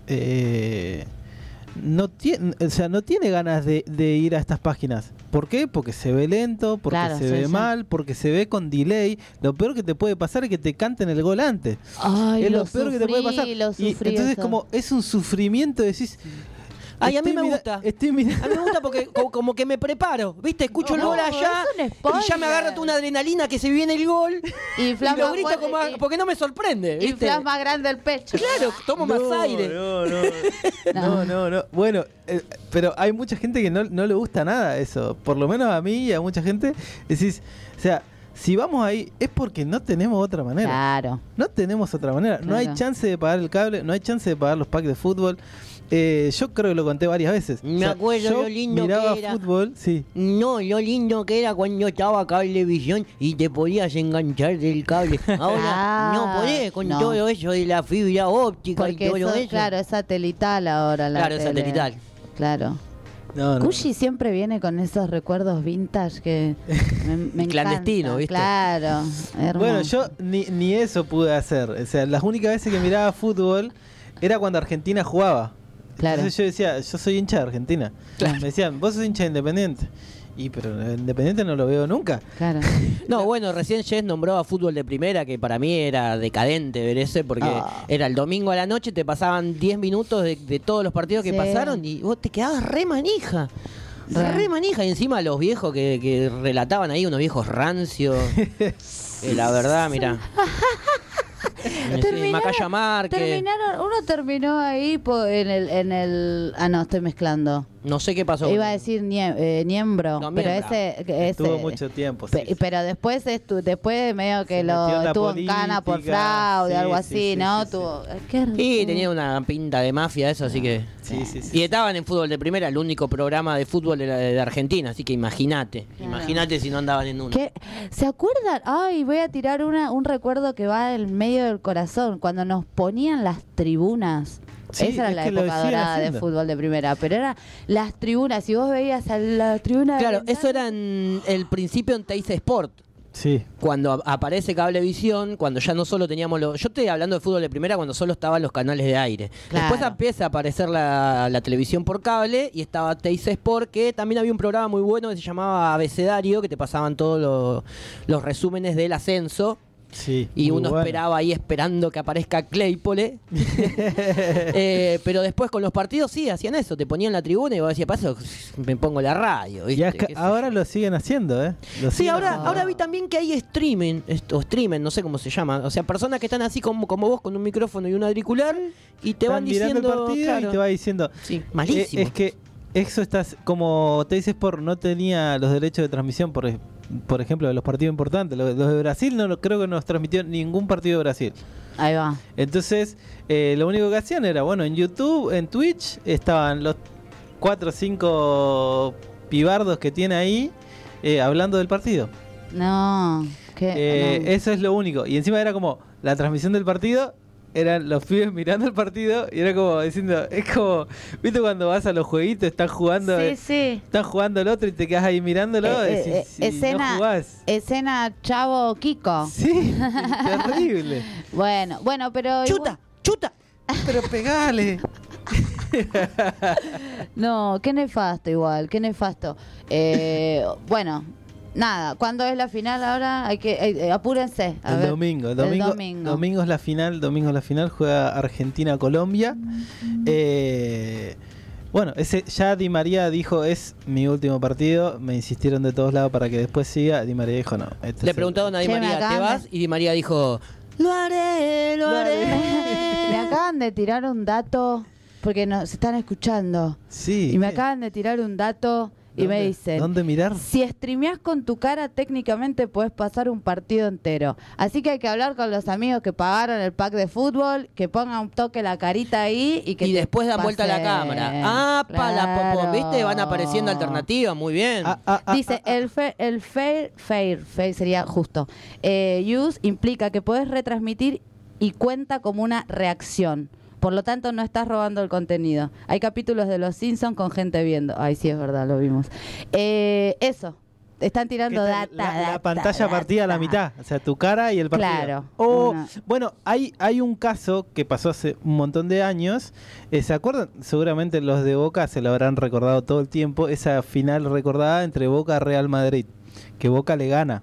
eh, no tiene, o sea, no tiene ganas de, de ir a estas páginas. ¿Por qué? Porque se ve lento, porque Claro, se sí, ve sí. mal, porque se ve con delay. Lo peor que te puede pasar es que te canten el gol antes. Ay, es lo, lo peor que te puede sufrí, pasar. lo Y sufrí entonces eso. como es un sufrimiento, decís... Ay, a mí estoy me mira- gusta. Estoy mirando. A mí me gusta porque co- como que me preparo, ¿viste? Escucho el No, gol allá es un y spoiler. ya me agarra toda una adrenalina que se viene el gol Y y Flas lo más grito fuerte, como a- y- porque no me sorprende, y ¿viste? Flas más grande el pecho. Claro, tomo más No, aire. No, no, no, no, no. Bueno, eh, pero hay mucha gente que no, no le gusta nada eso. Por lo menos a mí y a mucha gente. Decís, o sea, si vamos ahí es porque no tenemos otra manera. Claro. No tenemos otra manera. No hay Claro. chance de pagar el cable, no hay chance de pagar los packs de fútbol. Eh, yo creo que lo conté varias veces. Me acuerdo yo lo lindo miraba que era. fútbol, sí. No, lo lindo que era cuando estaba Cablevisión y te podías enganchar del cable. Ahora Ah, no podés con no. todo eso de la fibra óptica Porque y todo eso, eso. claro, es satelital ahora la Claro, es tele. satelital. Claro. No, no. Cushi siempre viene con esos recuerdos vintage que me, me Clandestino, encanta. ¿viste? Claro, hermoso. Bueno, yo ni, ni eso pude hacer. O sea, las únicas veces que miraba fútbol era cuando Argentina jugaba. Claro. Entonces yo decía, yo soy hincha de Argentina. Claro. Me decían, vos sos hincha de Independiente. Y pero el Independiente no lo veo nunca. Claro. No, bueno, recién Jess nombró a fútbol de primera, que para mí era decadente ver ese, porque Ah. era el domingo a la noche, te pasaban diez minutos de, de todos los partidos que Sí. pasaron y vos te quedabas re manija. Re. Re manija. Y encima los viejos que, que relataban ahí, unos viejos rancios. Eh, la verdad, mira. Macaya Márquez. terminaron, uno terminó ahí po- en el, en el, ah no, estoy mezclando. No sé qué pasó. Iba a decir Nie- eh, Niembro, No, pero Niembra. ese, ese Estuvo mucho tiempo. sí, pe- sí. pero después estu- después medio que Se lo metió en la estuvo en cana por política, fraude, sí, algo sí, así, sí, ¿no? sí, sí. Tuvo, qué Sí, tenía una pinta de mafia eso, así que... Sí, sí, sí. Y estaban en fútbol de primera, el único programa de fútbol de, la- de Argentina, así que imagínate, Claro. imagínate si no andaban en uno. ¿Qué? ¿Se acuerdan? Ay, voy a tirar una, un recuerdo que va en medio del corazón, cuando nos ponían las tribunas. Sí, Esa era es la que lo época siguen dorada de haciendo. fútbol de primera, pero era las tribunas, si vos veías a la tribuna... de Claro, Ventana- eso era en el principio en Teis Sport. Sí. Cuando a- aparece Cablevisión, cuando ya no solo teníamos los... Yo estoy hablando de fútbol de primera cuando solo estaban los canales de aire. Claro. Después empieza a aparecer la, la televisión por cable y estaba Teis Sport, que también había un programa muy bueno que se llamaba Abecedario, que te pasaban todos los, los resúmenes del ascenso. Sí, Y muy uno bueno. esperaba ahí esperando que aparezca Claypole. Eh, pero después con los partidos sí, hacían eso. Te ponían la tribuna y vos decías, paso, me pongo la radio. Y ¿viste? acá- Qué sé ahora yo. lo siguen haciendo, ¿eh? Lo Sí, siguen ahora, haciendo. ahora vi también que hay streaming, est- o streaming, no sé cómo se llama. O sea, personas que están así como, como vos con un micrófono y un auricular y te Están van mirando diciendo... el partido claro. y te va diciendo. Sí, malísimo. Eh, es que eso estás, como Teis Sport no tenía los derechos de transmisión, por, ej- por ejemplo, de los partidos importantes. Los, los de Brasil no lo- creo que no nos transmitió ningún partido de Brasil. Ahí va. Entonces, eh, lo único que hacían era, bueno, en YouTube, en Twitch, estaban los cuatro o cinco pibardos que tiene ahí eh, hablando del partido. No, que... Eh, no. Eso es lo único. Y encima era como la transmisión del partido eran los pibes mirando el partido y era como diciendo, es como, ¿viste cuando vas a los jueguitos, están jugando, Sí, eh, sí. están jugando el otro y te quedas ahí mirándolo? Eh, decís, eh, si escena, no jugás. escena Chavo Kiko. Sí, terrible. Bueno, bueno, pero... ¡Chuta! ¡Chuta! Pero pegale. No, qué nefasto igual, qué nefasto. Eh, bueno, nada, ¿cuándo es la final ahora? Hay que eh, apúrense. A El ver. domingo, el El domingo, domingo. domingo es la final, domingo es la final, juega Argentina-Colombia. Eh, bueno, ese ya Di María dijo, es mi último partido, me insistieron de todos lados para que después siga, Di María dijo no. Este Le es preguntaron a Di Che, me María, ¿te acaban vas? de- Y Di María dijo, lo haré, lo haré. Me acaban de tirar un dato, porque nos están escuchando. Sí. Y me ¿qué? acaban de tirar un dato y me ¿Dónde- dicen... ¿Dónde mirar? Si streameás con tu cara, técnicamente puedes pasar un partido entero. Así que hay que hablar con los amigos que pagaron el pack de fútbol, que pongan un toque la carita ahí y que Y te después dan vuelta a la pase. cámara. Ah, pa, la popón, ¿viste? Van apareciendo alternativas, muy bien. Ah, Dice, el, fe- el fair, fair, fair sería justo. Eh, use implica que puedes retransmitir y cuenta como una reacción. Por lo tanto, no estás robando el contenido. Hay capítulos de Los Simpsons con gente viendo. Ay, sí, es verdad, lo vimos. Eh, eso. Están tirando ¿Qué data, tal? La, la data, pantalla data. partida a la mitad, o sea, tu cara y el partido. Claro. O, Una- bueno, hay, hay un caso que pasó hace un montón de años. Eh, ¿Se acuerdan? Seguramente los de Boca se lo habrán recordado todo el tiempo. Esa final recordada entre Boca y Real Madrid, que Boca le gana.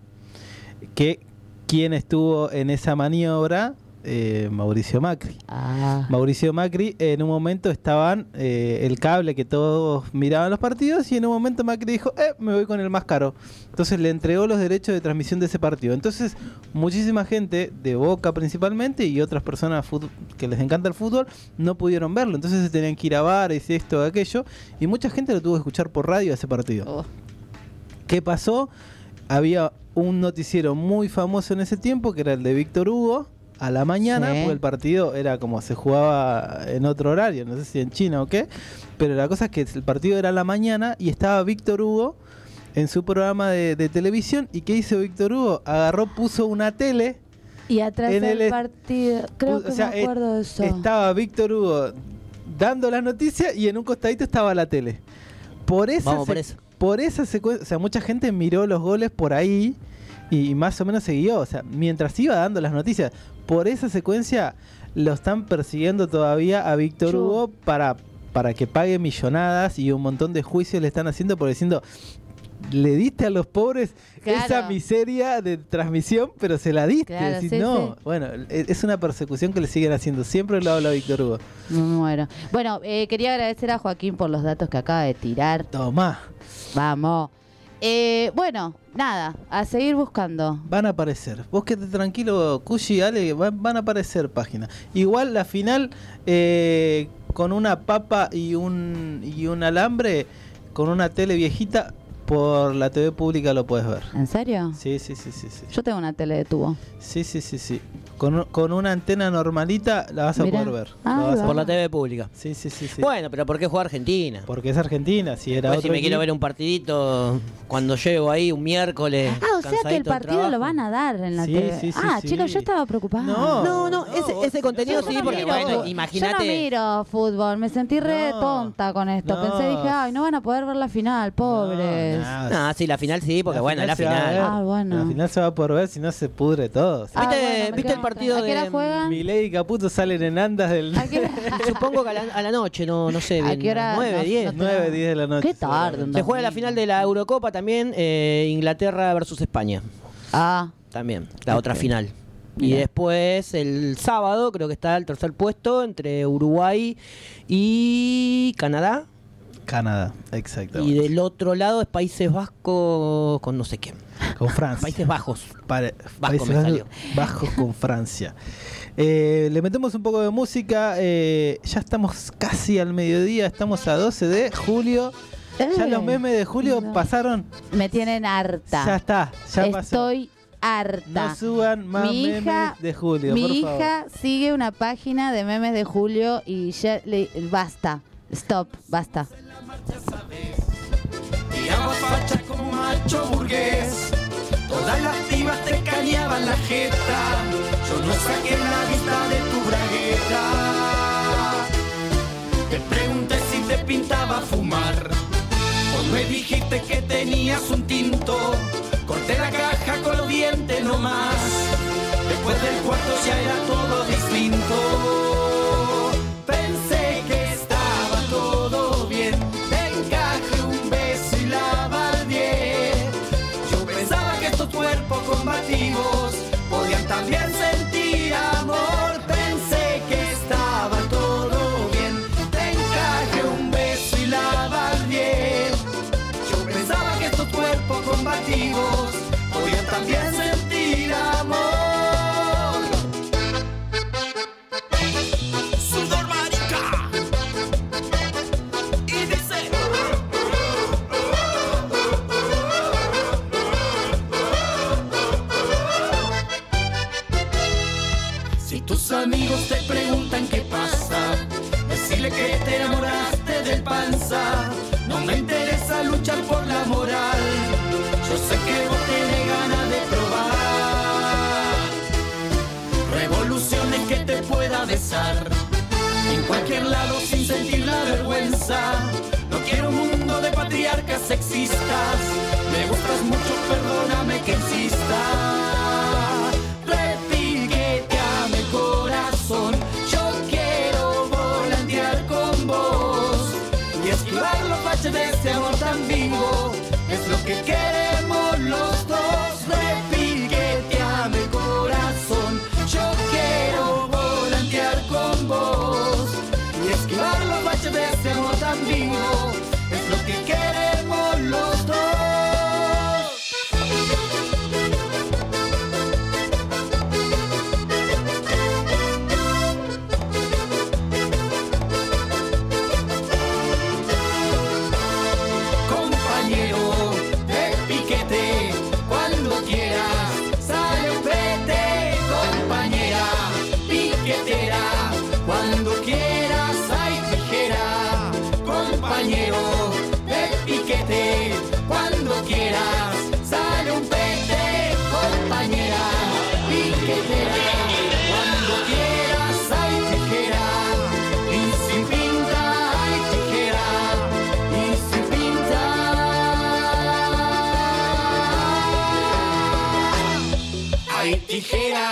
Que quien estuvo en esa maniobra, eh, Mauricio Macri. Ah. Mauricio Macri, en un momento estaban eh, el cable que todos miraban los partidos y en un momento Macri dijo, eh, me voy con el más caro. Entonces le entregó los derechos de transmisión de ese partido. Entonces muchísima gente, de Boca principalmente, y otras personas fut- que les encanta el fútbol, no pudieron verlo. Entonces se tenían que ir a bares y esto, aquello, y mucha gente lo tuvo que escuchar por radio ese partido. Oh. ¿Qué pasó? Había un noticiero muy famoso en ese tiempo, que era el de Víctor Hugo, a la mañana, Sí. porque el partido era como se jugaba en otro horario, no sé si en China o qué, pero la cosa es que el partido era a la mañana y estaba Víctor Hugo en su programa de, de televisión. ¿Y qué hizo Víctor Hugo? Agarró, puso una tele. Y atrás En del el- partido, creo o que sea, me acuerdo de eso. Estaba Víctor Hugo dando las noticias y en un costadito estaba la tele. Por esa, Vamos por sec- eso. por esa secuencia, o sea, mucha gente miró los goles por ahí y más o menos siguió, o sea, mientras iba dando las noticias. Por esa secuencia lo están persiguiendo todavía a Víctor Chu. Hugo para, para que pague millonadas, y un montón de juicios le están haciendo por diciendo, le diste a los pobres Claro. esa miseria de transmisión, pero se la diste. Claro, Decís, sí, no, sí. bueno, e- es una persecución que le siguen haciendo. Siempre lo habla Víctor Hugo. Me muero. Bueno, eh, quería agradecer a Joaquín por los datos que acaba de tirar. Tomá. Vamos. Eh, bueno, nada, a seguir buscando. Van a aparecer. Vos quedate tranquilo, Cushi, Ale, van, van a aparecer páginas. Igual la final, eh, con una papa y un, y un alambre, con una tele viejita, por la T V pública lo puedes ver. ¿En serio? Sí, sí, sí, sí, sí. Yo tengo una tele de tubo. Sí, sí, sí, sí. Con, con una antena normalita la vas a Mirá. poder ver. Ah, Lo vas a Por la ver. T V pública. Sí, sí, sí, sí. Bueno, pero ¿por qué juega Argentina? Porque es Argentina, si era Pues otro si me quiero equipo- ver un partidito cuando llego ahí un miércoles. Ah, o sea que el cansadito del partido trabajo. lo van a dar en la Sí, T V. sí, sí, ah, sí. chicos, yo estaba preocupada. No, No, no, ese, vos- ese contenido Yo sí, no porque miro bueno, fútbol. Yo no imagínate. miro fútbol, me sentí re No, tonta con esto. no. Pensé, dije, ay, no van a poder ver la final, pobres. No, Ah, sí, la final sí, porque La bueno, final la se va a final. ver. Ah, bueno. La final se va a poder ver, si no se pudre todo. Ah, ¿Viste- bueno, me viste quedo el partido ¿A qué hora de juegan? Milei y Caputo salen en andas del ¿A qué hora? Supongo que a la, a la noche, no, no sé, ¿A bien. qué hora? nueve, No- diez. no te- nueve, diez de la noche. Qué tarde, un Se juega la domingo. final de la Eurocopa también, eh, Inglaterra versus España. Ah, También, la otra Ok. final. Y Mirá. después el sábado creo que está el tercer puesto entre Uruguay y Canadá. Canadá, Y exactamente. del otro lado es Países Vascos con no sé qué. Con Francia. Países Bajos. Pare- Vasco Países me Bajos- salió. Bajos con Francia. Eh, le metemos un poco de música. eh, ya estamos casi al mediodía. Estamos a doce de julio. Ya Eh, los memes de julio no. pasaron. me tienen harta. Ya está, ya pasó. Estoy harta. No suban más Mi hija- memes de julio, Mi por hija sigue una página de memes de Julio y ya le basta. Stop, basta. Tirabas facha como macho burgués. Todas las pibas te cañaban la jeta. Yo no saqué la vista de tu bragueta. boca. Te pregunté si te pintaba fumar. Vos me dijiste que tenías un tinto. Corté la caja con los dientes nomás. Después del cuarto ya era todo distinto. Pensé que estaba todo bien. Te encajé un beso y la bardié. Yo pensaba que estos cuerpos combativos podían también sentir amor. Pensé que estaba todo bien. Te encajé un beso y la bardié. Yo pensaba que estos cuerpos combativos podían también sentir amor. Sudor marica. Y dice. Si tus amigos te preguntan qué pasa, decirle que te enamoraste del panza. No me interesa luchar por la moral. Yo sé que vos tenés ganas de probar revoluciones que te pueda besar en cualquier lado sin sentir la vergüenza. No quiero un mundo de patriarcas sexistas. Me gustas mucho, perdóname que insista. Repiqueteame el corazón. Yo quiero volantear con vos y esquivar los baches de este amor tan vivo. Es lo que queremos los dos. Repiqueteame el corazón. Yo quiero volantear con vos y esquivar los baches de este amor tan vivo. Es lo que queremos los dos. Compañero de piquete, cuando quieras sale un vete. Compañera piquetera, cuando quieras hay tijera. Compañero de piquete, cuando quieras sale un vete. Compañera piquetera, cuando quieras hay tijera. Y sin pinta hay tijera. Y sin pinta hay tijera.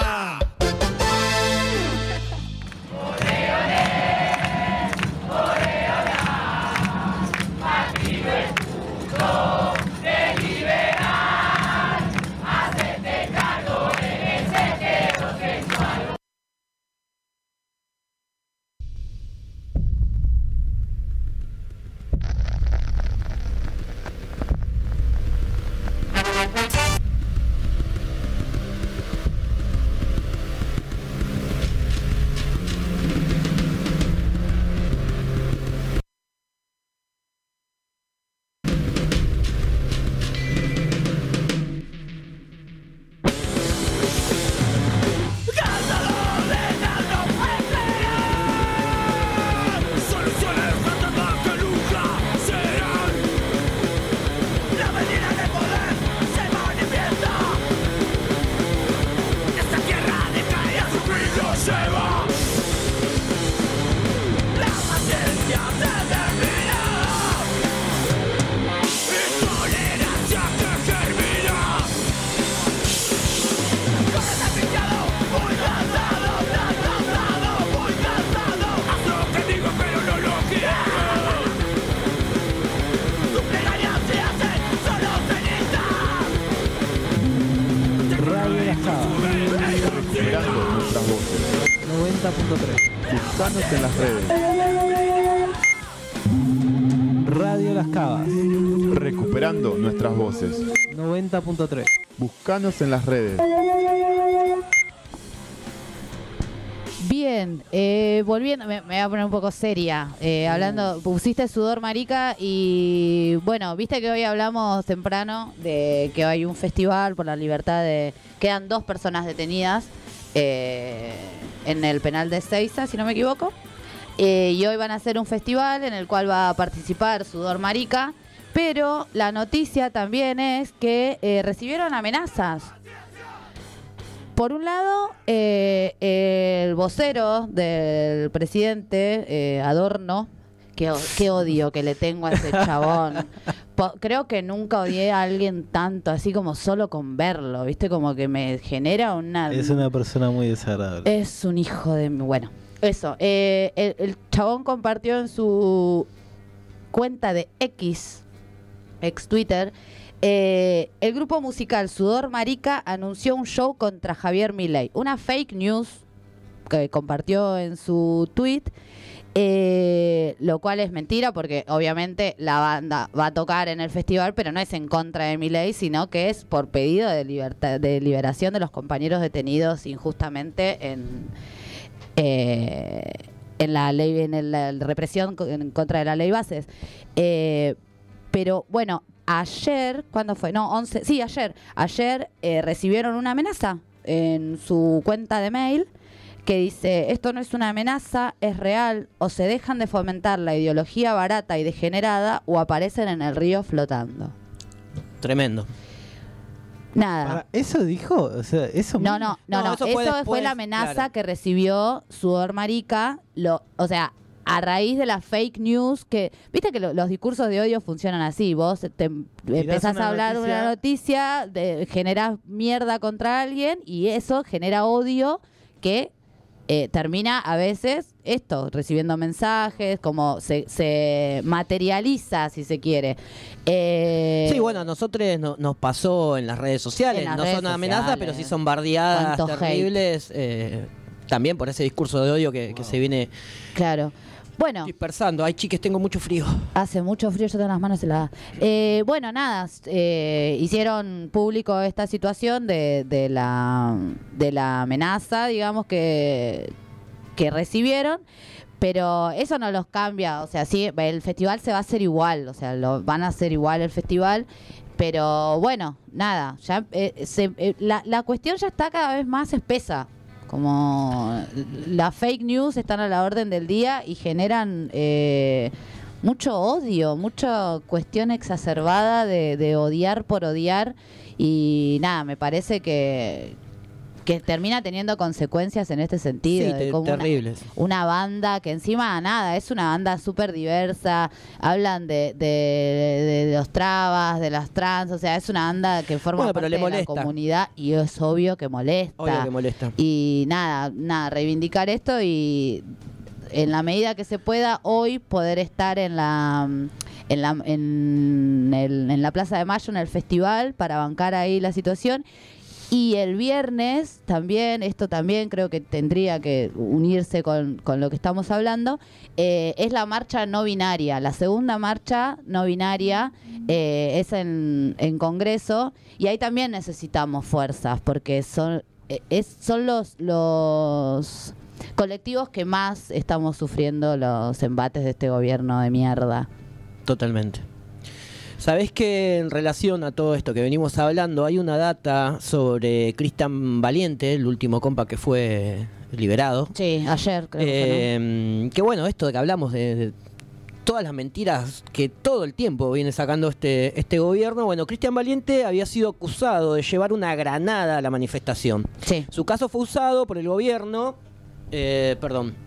noventa punto tres. Buscanos en las redes. Radio Las Cavas. Recuperando nuestras voces. noventa punto tres. Buscanos en las redes. Bien, eh, volviendo, me, me voy a poner un poco seria. Eh, hablando, pusiste Sudor Marica y bueno, viste que hoy hablamos temprano de que hay un festival por la libertad de. Quedan dos personas detenidas eh, en el penal de Ezeiza, si no me equivoco. Eh, y hoy van a hacer un festival en el cual va a participar Sudor Marica. Pero la noticia también es que eh, recibieron amenazas. por un lado, eh, el vocero del presidente, eh, Adorno, qué, qué odio que le tengo a ese chabón. Po- creo que nunca odié a alguien tanto, así como solo con verlo, ¿viste? Como que me genera una... Es una persona muy desagradable. Es un hijo de... Bueno, eso. eh, el, el chabón compartió en su cuenta de X, ex Twitter, eh, el grupo musical Sudor Marica anunció un show contra Javier Milei. Una fake news que compartió en su tweet, eh, lo cual es mentira porque obviamente la banda va a tocar en el festival, pero no es en contra de Milei, sino que es por pedido de, libertad, de liberación de los compañeros detenidos injustamente en... Eh, en la ley, en el- la represión co- en contra de la ley Bases. Eh, pero bueno, ayer, ¿cuándo fue? No, once, sí, ayer. Ayer eh, recibieron una amenaza en su cuenta de mail que dice, esto no es una amenaza, es real, o se dejan de fomentar la ideología barata y degenerada o aparecen en el río flotando. Tremendo. Nada. Para, ¿eso dijo? O sea, eso No, no, no, No, no. eso Eso, fue fue, después, la amenaza claro. que recibió Sudor Marica. Lo, o sea, a raíz de la fake news que... Viste que lo- los discursos de odio funcionan así. Vos te empezás una a hablar noticia. una noticia, de, generás mierda contra alguien y eso genera odio que... eh, termina a veces esto, recibiendo mensajes, como se, se materializa, si se quiere. Eh, Sí, bueno, a nosotros no- nos pasó en las redes sociales. En las no redes son amenazas, sociales. pero sí son bardeadas Cuánto hate. terribles. eh, también por ese discurso de odio que, que se viene Claro. Bueno. dispersando. Ay, chiques, tengo mucho frío. Hace mucho frío, yo tengo las manos heladas. Eh, bueno, nada, eh, hicieron público esta situación de, de, la, de la amenaza, digamos, que, que recibieron, pero eso no los cambia, o sea, sí, el festival se va a hacer igual, o sea, lo van a hacer igual el festival, pero bueno, nada, ya eh, se- eh, la, la cuestión ya está cada vez más espesa. Como las fake news están a la orden del día y generan eh, mucho odio, mucha cuestión exacerbada de, de odiar por odiar y nada, me parece que, que termina teniendo consecuencias en este sentido. Sí, de te- como una- terribles. Una, banda que encima nada, es una banda súper diversa, hablan de, de, de- de los trabas, de las trans, o sea, es una banda que forma Bueno, pero parte le de la molesta. comunidad y es obvio que molesta. Obvio que molesta. Y nada, nada, reivindicar esto y en la medida que se pueda hoy poder estar en la en la en, el- en la Plaza de Mayo en el festival para bancar ahí la situación. Y el viernes también, esto también creo que tendría que unirse con, con lo que estamos hablando, eh, es la marcha no binaria. La segunda marcha no binaria eh, es en, en Congreso y ahí también necesitamos fuerzas porque son, eh, es, son los, los colectivos que más estamos sufriendo los embates de este gobierno de mierda. Totalmente. Sabés que en relación a todo esto que venimos hablando, hay una data sobre Cristian Valiente, el último compa que fue liberado. Sí, ayer creo que Eh, que bueno, esto de que hablamos de, de todas las mentiras que todo el tiempo viene sacando este, este gobierno. Bueno, Cristian Valiente había sido acusado de llevar una granada a la manifestación. Sí. Su caso fue usado por el gobierno, eh, perdón,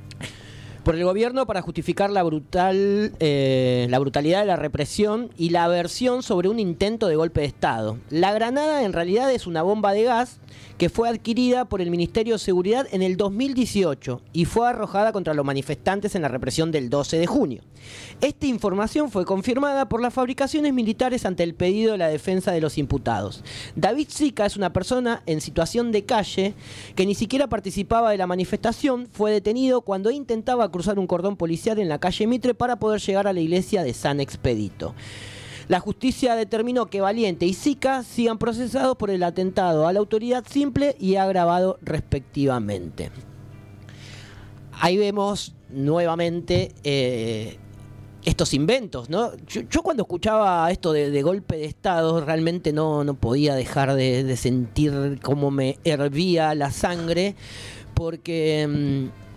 por el gobierno para justificar la brutal eh, la brutalidad de la represión y la aversión sobre un intento de golpe de Estado. La granada en realidad es una bomba de gas que fue adquirida por el Ministerio de Seguridad en el dos mil dieciocho y fue arrojada contra los manifestantes en la represión del doce de junio. Esta información fue confirmada por las fabricaciones militares ante el pedido de la defensa de los imputados. David Sica es una persona en situación de calle que ni siquiera participaba de la manifestación. Fue detenido cuando intentaba cruzar un cordón policial en la calle Mitre para poder llegar a la iglesia de San Expedito. La justicia determinó que Valiente y Sica sigan procesados por el atentado a la autoridad simple y agravado respectivamente. Ahí vemos nuevamente eh, estos inventos, ¿no? Yo, yo cuando escuchaba esto de, de golpe de Estado realmente no, no podía dejar de, de sentir cómo me hervía la sangre, porque mm,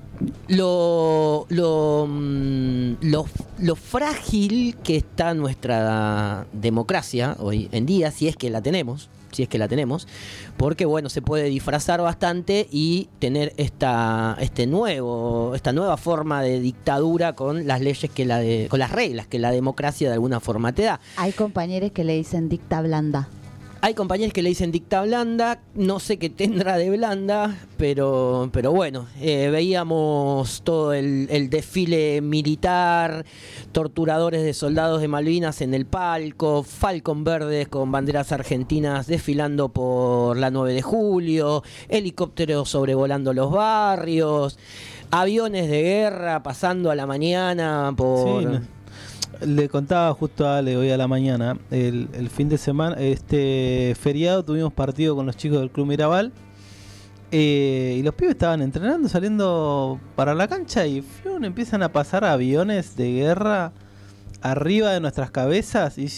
lo, lo, mm, lo, lo frágil que está nuestra democracia hoy en día, si es que la tenemos, si es que la tenemos, porque bueno, se puede disfrazar bastante y tener esta este nuevo esta nueva forma de dictadura con las leyes que la de, con las reglas que la democracia de alguna forma te da. Hay compañeros que le dicen dicta blanda. Hay compañeros que le dicen dicta blanda, no sé qué tendrá de blanda, pero, pero bueno, eh, veíamos todo el, el desfile militar, torturadores de soldados de Malvinas en el palco, Falcon verdes con banderas argentinas desfilando por la nueve de julio, helicópteros sobrevolando los barrios, aviones de guerra pasando a la mañana por... Sí, no. Le contaba justo a Ale hoy a la mañana, el, el fin de semana, este feriado tuvimos partido con los chicos del Club Mirabal eh, y los pibes estaban entrenando, saliendo para la cancha y fium, empiezan a pasar aviones de guerra arriba de nuestras cabezas y,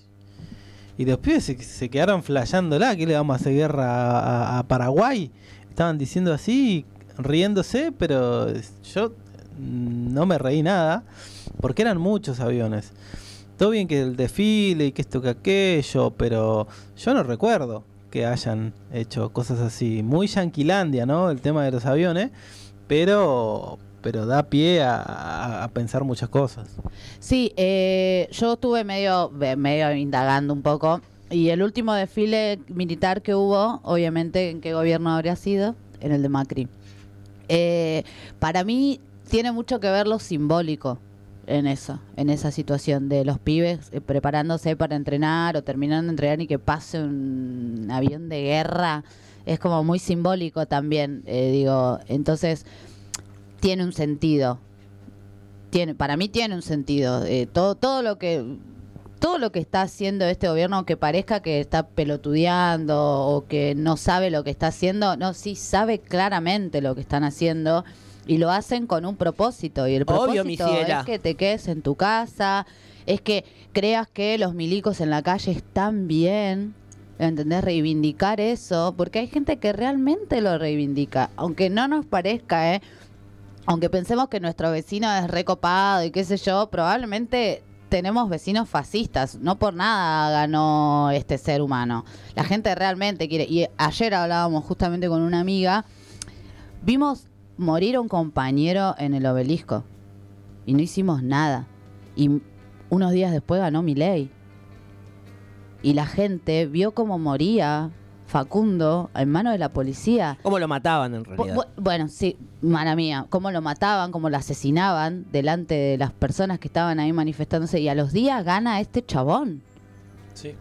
y los pibes se, se quedaron flasheándola, ¿qué le vamos a hacer guerra a, a Paraguay? Estaban diciendo así, riéndose, pero yo no me reí nada. Porque eran muchos aviones. Todo bien que el desfile y que esto que aquello, pero yo no recuerdo que hayan hecho cosas así. Muy yanquilandia, ¿no? El tema de los aviones, pero pero da pie a, a, a pensar muchas cosas. Sí, eh, yo estuve medio, medio indagando un poco. Y el último desfile militar que hubo, obviamente, ¿en qué gobierno habría sido? En el de Macri. Eh, para mí tiene mucho que ver lo simbólico en eso, en esa situación de los pibes eh, preparándose para entrenar o terminando de entrenar y que pase un avión de guerra, es como muy simbólico también, eh, digo, entonces tiene un sentido, tiene, para mí tiene un sentido, eh, todo, todo lo que todo lo que está haciendo este gobierno, aunque parezca que está pelotudeando o que no sabe lo que está haciendo, no, sí sabe claramente lo que están haciendo. Y lo hacen con un propósito. Y el propósito Obvio, es que te quedes en tu casa, es que creas que los milicos en la calle están bien, ¿entendés? Reivindicar eso, porque hay gente que realmente lo reivindica, aunque no nos parezca, ¿eh? Aunque pensemos que nuestro vecino es recopado y qué sé yo, probablemente tenemos vecinos fascistas, no por nada ganó este ser humano. La gente realmente quiere, y ayer hablábamos justamente con una amiga, vimos morir a un compañero en el Obelisco y no hicimos nada, y unos días después ganó Milei y la gente vio cómo moría Facundo en manos de la policía. Cómo lo mataban en realidad. Bu- bueno, sí, mala mía, cómo lo mataban, cómo lo asesinaban delante de las personas que estaban ahí manifestándose, y a los días gana este chabón. Sí.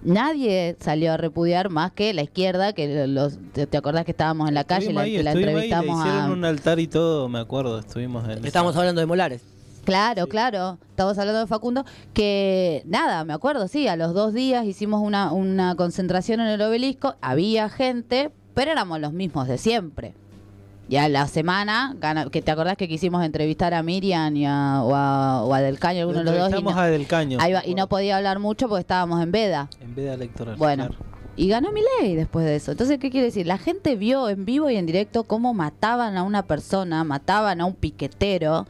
Nadie salió a repudiar más que la izquierda, que los, te, te acordás que estábamos en la calle, la, ahí, la entrevistamos ahí, le hicieron a... un altar y todo, me acuerdo, estuvimos en... Estamos hablando de Molares. Claro, sí. claro, estamos hablando de Facundo, que nada, me acuerdo, sí, a los dos días hicimos una, una concentración en el Obelisco, había gente, pero éramos los mismos de siempre. Y a la semana, gana, que te acordás que quisimos entrevistar a Miriam y a, o, a, o a Del Caño, alguno de los dos. Estamos y no, a Del Caño. Ahí va, y no podía hablar mucho porque estábamos en veda. En veda electoral. Bueno, claro. Y ganó Milei después de eso. Entonces, ¿qué quiere decir? La gente vio en vivo y en directo cómo mataban a una persona, mataban a un piquetero,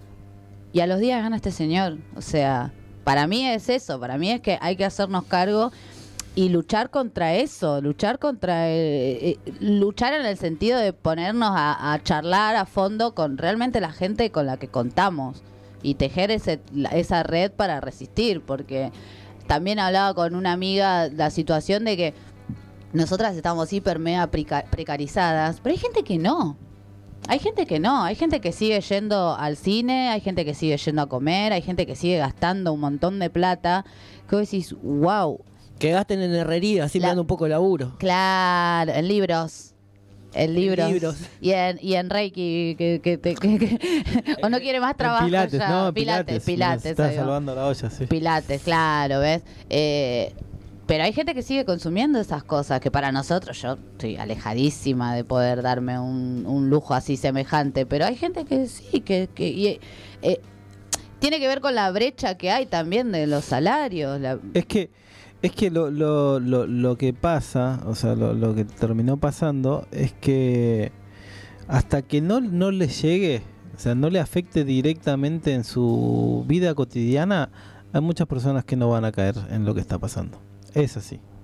y a los días gana este señor. O sea, para mí es eso, para mí es que hay que hacernos cargo y luchar contra eso, luchar contra eh, eh, luchar en el sentido de ponernos a, a charlar a fondo con realmente la gente con la que contamos y tejer ese, la, esa red para resistir, porque también hablaba con una amiga la situación de que nosotras estamos hiper mega preca- precarizadas, pero hay gente que no. Hay gente que no, hay gente que sigue yendo al cine, hay gente que sigue yendo a comer, hay gente que sigue gastando un montón de plata, que vos decís, wow. Que gasten en herrería, así le dan un poco de laburo. Claro, en libros. En libros. En libros. Y en, y en Reiki, que, que, que, que, que o no quiere más trabajo. En pilates, ya. ¿no? Pilates, Pilates. Está ahí va. salvando la olla, sí. Pilates, claro, ¿ves? Eh, pero hay gente que sigue consumiendo esas cosas, que para nosotros, yo estoy alejadísima de poder darme un, un lujo así semejante, pero hay gente que sí, que... que y, eh, tiene que ver con la brecha que hay también de los salarios. La... Es que... Es que lo, lo, lo, lo que pasa, o sea, lo, lo que terminó pasando es que hasta que no, no le llegue, o sea, no le afecte directamente en su vida cotidiana, hay muchas personas que no van a caer en lo que está pasando. Es así.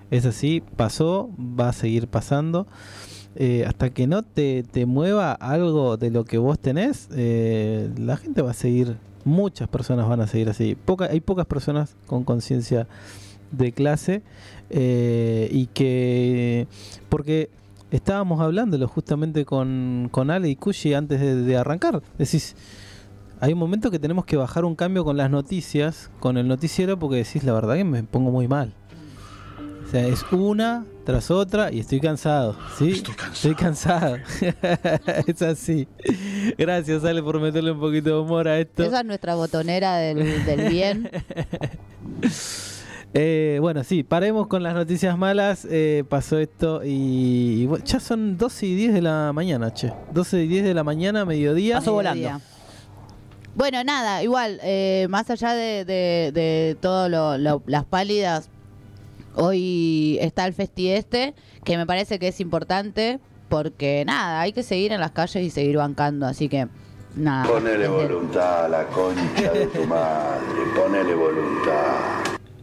Es así, pasó, va a seguir pasando. Eh, hasta que no te, te mueva algo de lo que vos tenés, eh, la gente va a seguir, muchas personas van a seguir así. Poca, hay pocas personas con conciencia de clase eh, y que, porque estábamos hablándolo justamente con, con Ale y Kushi antes de, de arrancar, decís, hay un momento que tenemos que bajar un cambio con las noticias, con el noticiero, porque decís, la verdad que me pongo muy mal. O sea, es una tras otra y estoy cansado, ¿sí? Estoy cansado. Estoy cansado. Es así. Gracias, Ale, por meterle un poquito de humor a esto. Esa es nuestra botonera del, del bien. eh, bueno, sí, paremos con las noticias malas. Eh, pasó esto y, y bueno, ya son doce y diez de la mañana, che. doce y diez de la mañana, mediodía. Pasó volando. Bueno, nada, igual, eh, más allá de, de, de todo lo, lo, las pálidas, hoy está el festi este, que me parece que es importante, porque nada, hay que seguir en las calles y seguir bancando, así que nada. Ponele voluntad a la concha de tu madre, ponele voluntad.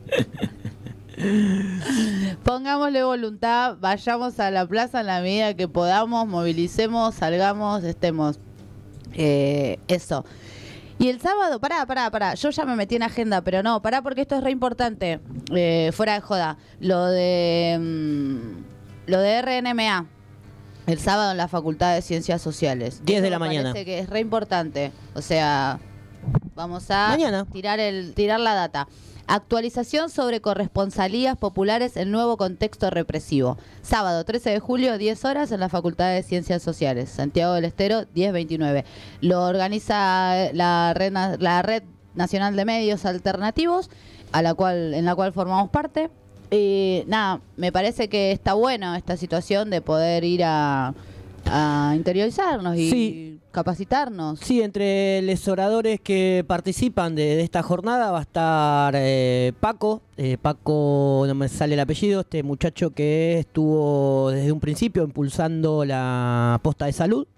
Pongámosle voluntad, vayamos a la plaza en la medida que podamos, movilicemos, salgamos, estemos. Eh, eso. Y el sábado, pará, pará, pará, yo ya me metí en agenda, pero no, pará porque esto es re importante, eh, fuera de joda, lo de mmm, lo de R N M A, el sábado en la Facultad de Ciencias Sociales. diez de la me mañana. Parece que es re importante, o sea, vamos a Mañana. tirar el tirar la data. Actualización sobre corresponsalías populares en nuevo contexto represivo. Sábado trece de julio, diez horas, en la Facultad de Ciencias Sociales. Santiago del Estero, diez veintinueve. Lo organiza la Red, la Red Nacional de Medios Alternativos, a la cual, en la cual formamos parte. Y nada, me parece que está bueno esta situación de poder ir a, a interiorizarnos y sí. capacitarnos. Sí, entre los oradores que participan de, de esta jornada va a estar eh, Paco, eh, Paco, no me sale el apellido, este muchacho que estuvo desde un principio impulsando la posta de salud.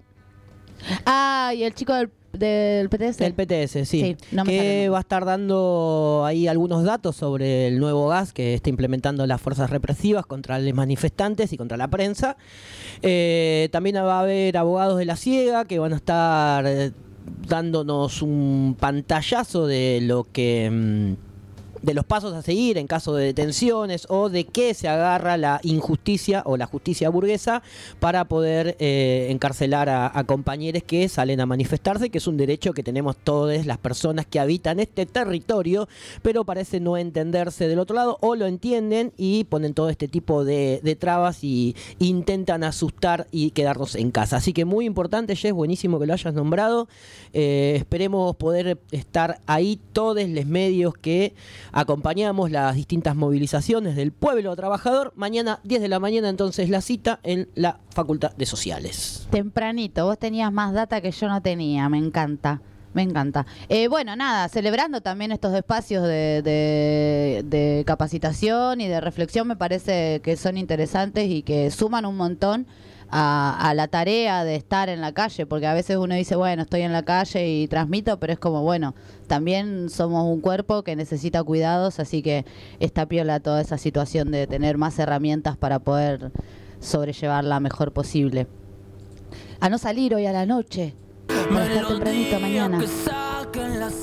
Ah, y el chico del, del P T S. Del P T S, sí. Sí, no me sale el que nombre. va a estar dando ahí algunos datos sobre el nuevo gas que está implementando las fuerzas represivas contra los manifestantes y contra la prensa. Eh, también va a haber abogados de la ciega que van a estar eh, dándonos un pantallazo de lo que... Mmm, de los pasos a seguir en caso de detenciones o de qué se agarra la injusticia o la justicia burguesa para poder eh, encarcelar a, a compañeros que salen a manifestarse, que es un derecho que tenemos todas las personas que habitan este territorio, pero parece no entenderse del otro lado, o lo entienden y ponen todo este tipo de, de trabas y intentan asustar y quedarnos en casa. Así que muy importante, Jess, buenísimo que lo hayas nombrado. Eh, esperemos poder estar ahí todos los medios que acompañamos las distintas movilizaciones del pueblo trabajador. Mañana diez de la mañana entonces la cita en la Facultad de Sociales. Tempranito, vos tenías más data que yo no tenía, me encanta. Me encanta. Eh, bueno, nada, celebrando también estos espacios de, de, de capacitación y de reflexión, me parece que son interesantes y que suman un montón a, a la tarea de estar en la calle, porque a veces uno dice, bueno, estoy en la calle y transmito, pero es como, bueno, también somos un cuerpo que necesita cuidados, así que está piola toda esa situación de tener más herramientas para poder sobrellevarla mejor posible. A no salir hoy a la noche, para estar tempranito mañana. Que saquen la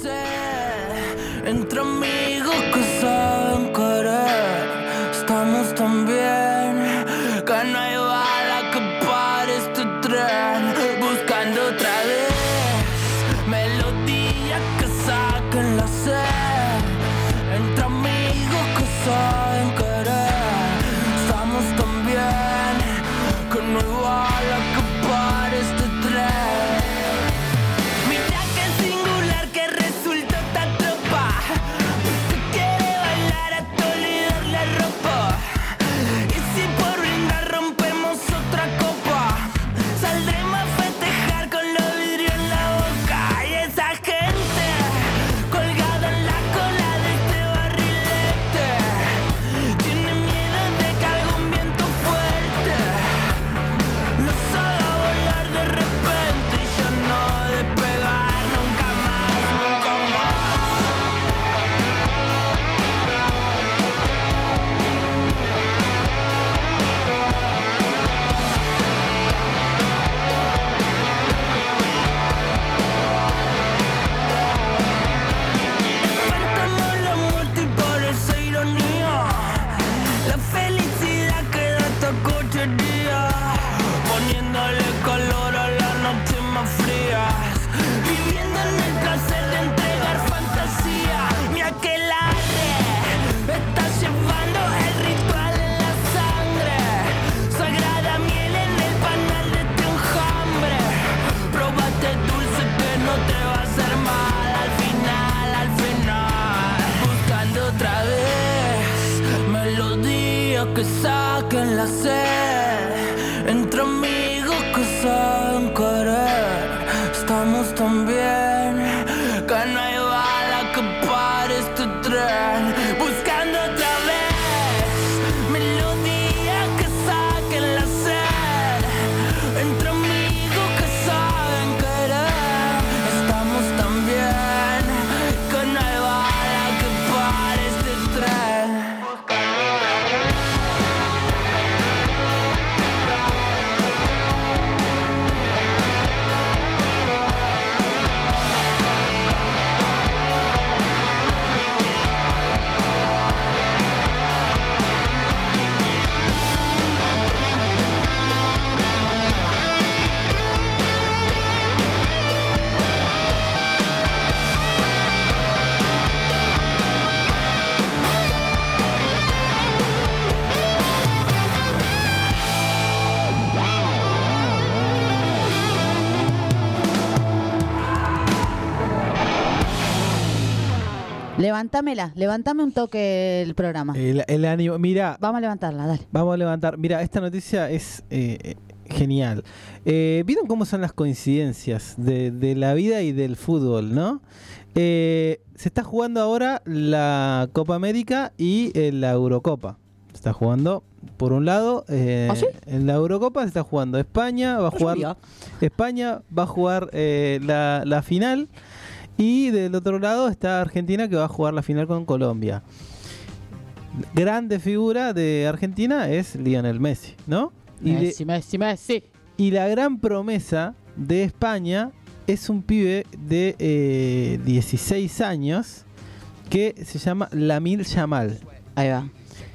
sed entre amigos que saben querer. Estamos tan bien que no hay bala que pare este tren. Buscando otra vez melodías que saquen la sed entre amigos que saben querer. Estamos tan bien que no hay bala que pare este tren. Mira qué singular que resultó esta tropa. Se quiere bailar que saquen la sed, entre amigos que saben querer. Estamos tan bien que no hay bala que pare este tren. Buscando otra vez melodías que saquen la sed, entre amigos que saben querer. Estamos tan bien que no hay bala que pare este tren. Levantámela, levantame un toque el programa. El, el ánimo, mira. Vamos a levantarla, dale. Vamos a levantar. Mira, esta noticia es eh, genial. Eh, ¿Vieron cómo son las coincidencias de, de la vida y del fútbol, no? Eh, se está jugando ahora la Copa América y eh, la Eurocopa. Se está jugando, por un lado, eh, ¿Ah, sí? en la Eurocopa se está jugando España, va a jugar sabía. España va a jugar eh, la, la final. Y del otro lado está Argentina, que va a jugar la final con Colombia. Grande figura de Argentina es Lionel Messi, ¿no? Y Messi, de, Messi, Messi. Y la gran promesa de España es un pibe de eh, dieciséis años que se llama Lamine Yamal. Ahí va.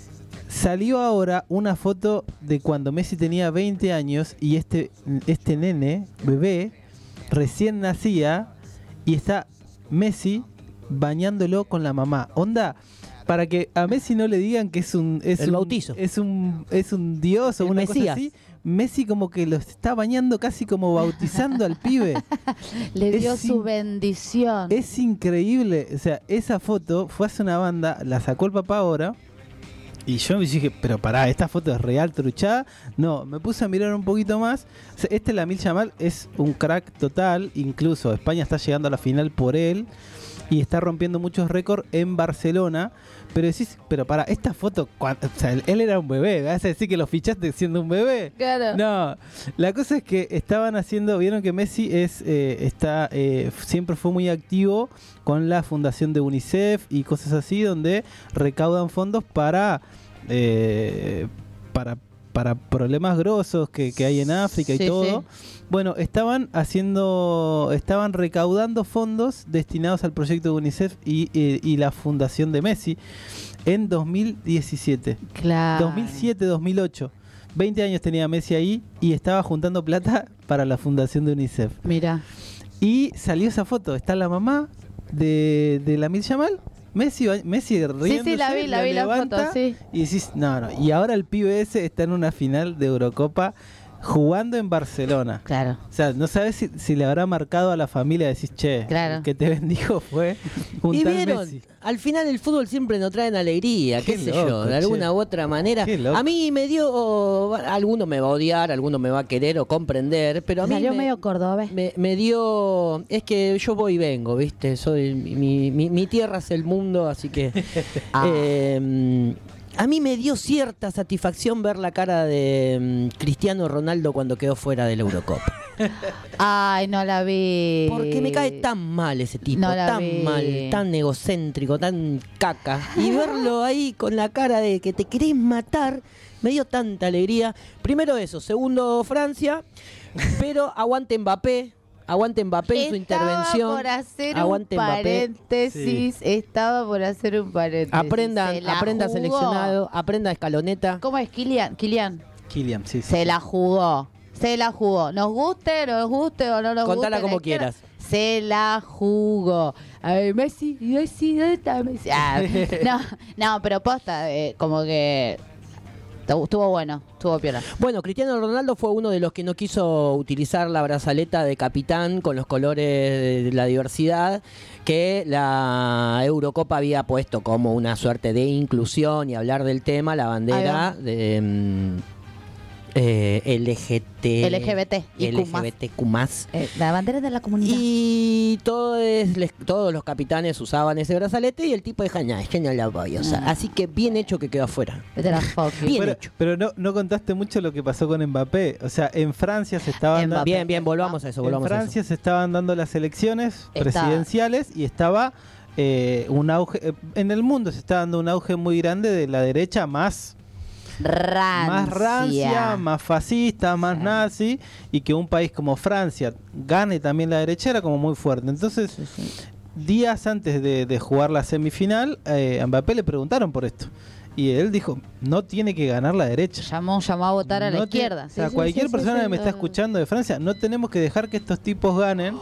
Salió ahora una foto de cuando Messi tenía veinte años y este, este nene, bebé, recién nacía. Y está Messi bañándolo con la mamá. Onda, para que a Messi no le digan que es un es el un, bautizo. Es un es un dios o El una Mesías. cosa así. Messi como que lo está bañando, casi como bautizando al pibe. Le dio Es su in- bendición. Es increíble. O sea, esa foto fue hace una banda, la sacó el papá ahora. Y yo me dije, pero pará, ¿esta foto es real, truchada? No, me puse a mirar un poquito más. O sea, este Lamine Yamal es un crack total. Incluso España está llegando a la final por él. Y está rompiendo muchos récords en Barcelona. Pero decís, pero pará, esta foto, cuan- o sea, él era un bebé. ¿Me vas a decir que lo fichaste siendo un bebé? Claro. No, la cosa es que estaban haciendo, vieron que Messi es eh, está eh, siempre fue muy activo con la fundación de UNICEF y cosas así, donde recaudan fondos para eh, para para problemas grosos que, que hay en África y Sí, todo. sí. Bueno, estaban haciendo, estaban recaudando fondos destinados al proyecto de UNICEF y, eh, y la fundación de Messi en dos mil diecisiete. Claro. dos mil siete, dos mil ocho. veinte años tenía Messi ahí y estaba juntando plata para la fundación de UNICEF. Mira. Y salió esa foto, está la mamá de, de Lamine Yamal, Messi, ba- Messi riéndose, sí, la vi, la vi la levanta, foto, sí. Y decís, no, no, y ahora el pibe ese está en una final de Eurocopa jugando en Barcelona. Claro. O sea, no sabes si, si le habrá marcado a la familia, decís, che, Claro. el que te bendijo fue un Y tal vieron, Messi. al final el fútbol siempre nos trae alegría, qué, Qué sé loco, yo, de che. alguna u otra manera. Qué loco. A mí me dio, alguno me va a odiar, alguno me va a querer o comprender, pero a mí Salió me, medio cordobés. me, me dio, es que yo voy y vengo, ¿viste? Soy mi, mi, mi tierra es el mundo, así que Ah. eh, a mí me dio cierta satisfacción ver la cara de mm, Cristiano Ronaldo cuando quedó fuera de la Eurocopa. Ay, no la vi. Porque me cae tan mal ese tipo, No la tan vi. mal, tan egocéntrico, tan caca. Y verlo ahí con la cara de que te querés matar, me dio tanta alegría. Primero eso, segundo Francia, pero aguante Mbappé, aguante Mbappé en su intervención. Estaba por hacer aguante un Mbappé. paréntesis. Estaba por hacer un paréntesis. Aprendan, Se la aprenda jugó. seleccionado, aprenda escaloneta. ¿Cómo es Kylian? Kylian. Kylian, sí, sí. Se la jugó. Se la jugó. Nos guste, nos guste o no nos Contala guste. como les quiero- quieras. Se la jugó. A ver, Messi, Messi, ¿dónde está Messi? Ah, no, no, pero posta, eh, como que Estuvo estuvo bueno, estuvo piola. Bueno, Cristiano Ronaldo fue uno de los que no quiso utilizar la brazaleta de capitán con los colores de la diversidad que la Eurocopa había puesto como una suerte de inclusión y hablar del tema, la bandera de mm, eh, L G T L G B T y Q más. L G B T Q más. Eh, la bandera de la comunidad. Y todos, les- todos los capitanes usaban ese brazalete y el tipo dijo, nah, es que no lo voy a usar. Nah. Así que bien hecho que quedó afuera. Vete a la fucking. Bien Pero, hecho. pero no, no contaste mucho lo que pasó con Mbappé. O sea, en Francia se estaban dando, Bien, bien, volvamos a eso, en volvamos a eso. Francia se estaban dando las elecciones Está- presidenciales y estaba eh, un auge eh, en el mundo se está dando un auge muy grande de la derecha más Rancia. más rancia, más fascista, más nazi, y que un país como Francia gane también la derecha era como muy fuerte. Entonces, días antes de, de jugar la semifinal, eh, a Mbappé le preguntaron por esto. Y él dijo, no tiene que ganar la derecha. Llamó, llamó a votar a la No tiene- izquierda. o sea, Sí, sí, cualquier sí, persona sí, que me sí, está no. escuchando de Francia, no tenemos que dejar que estos tipos ganen.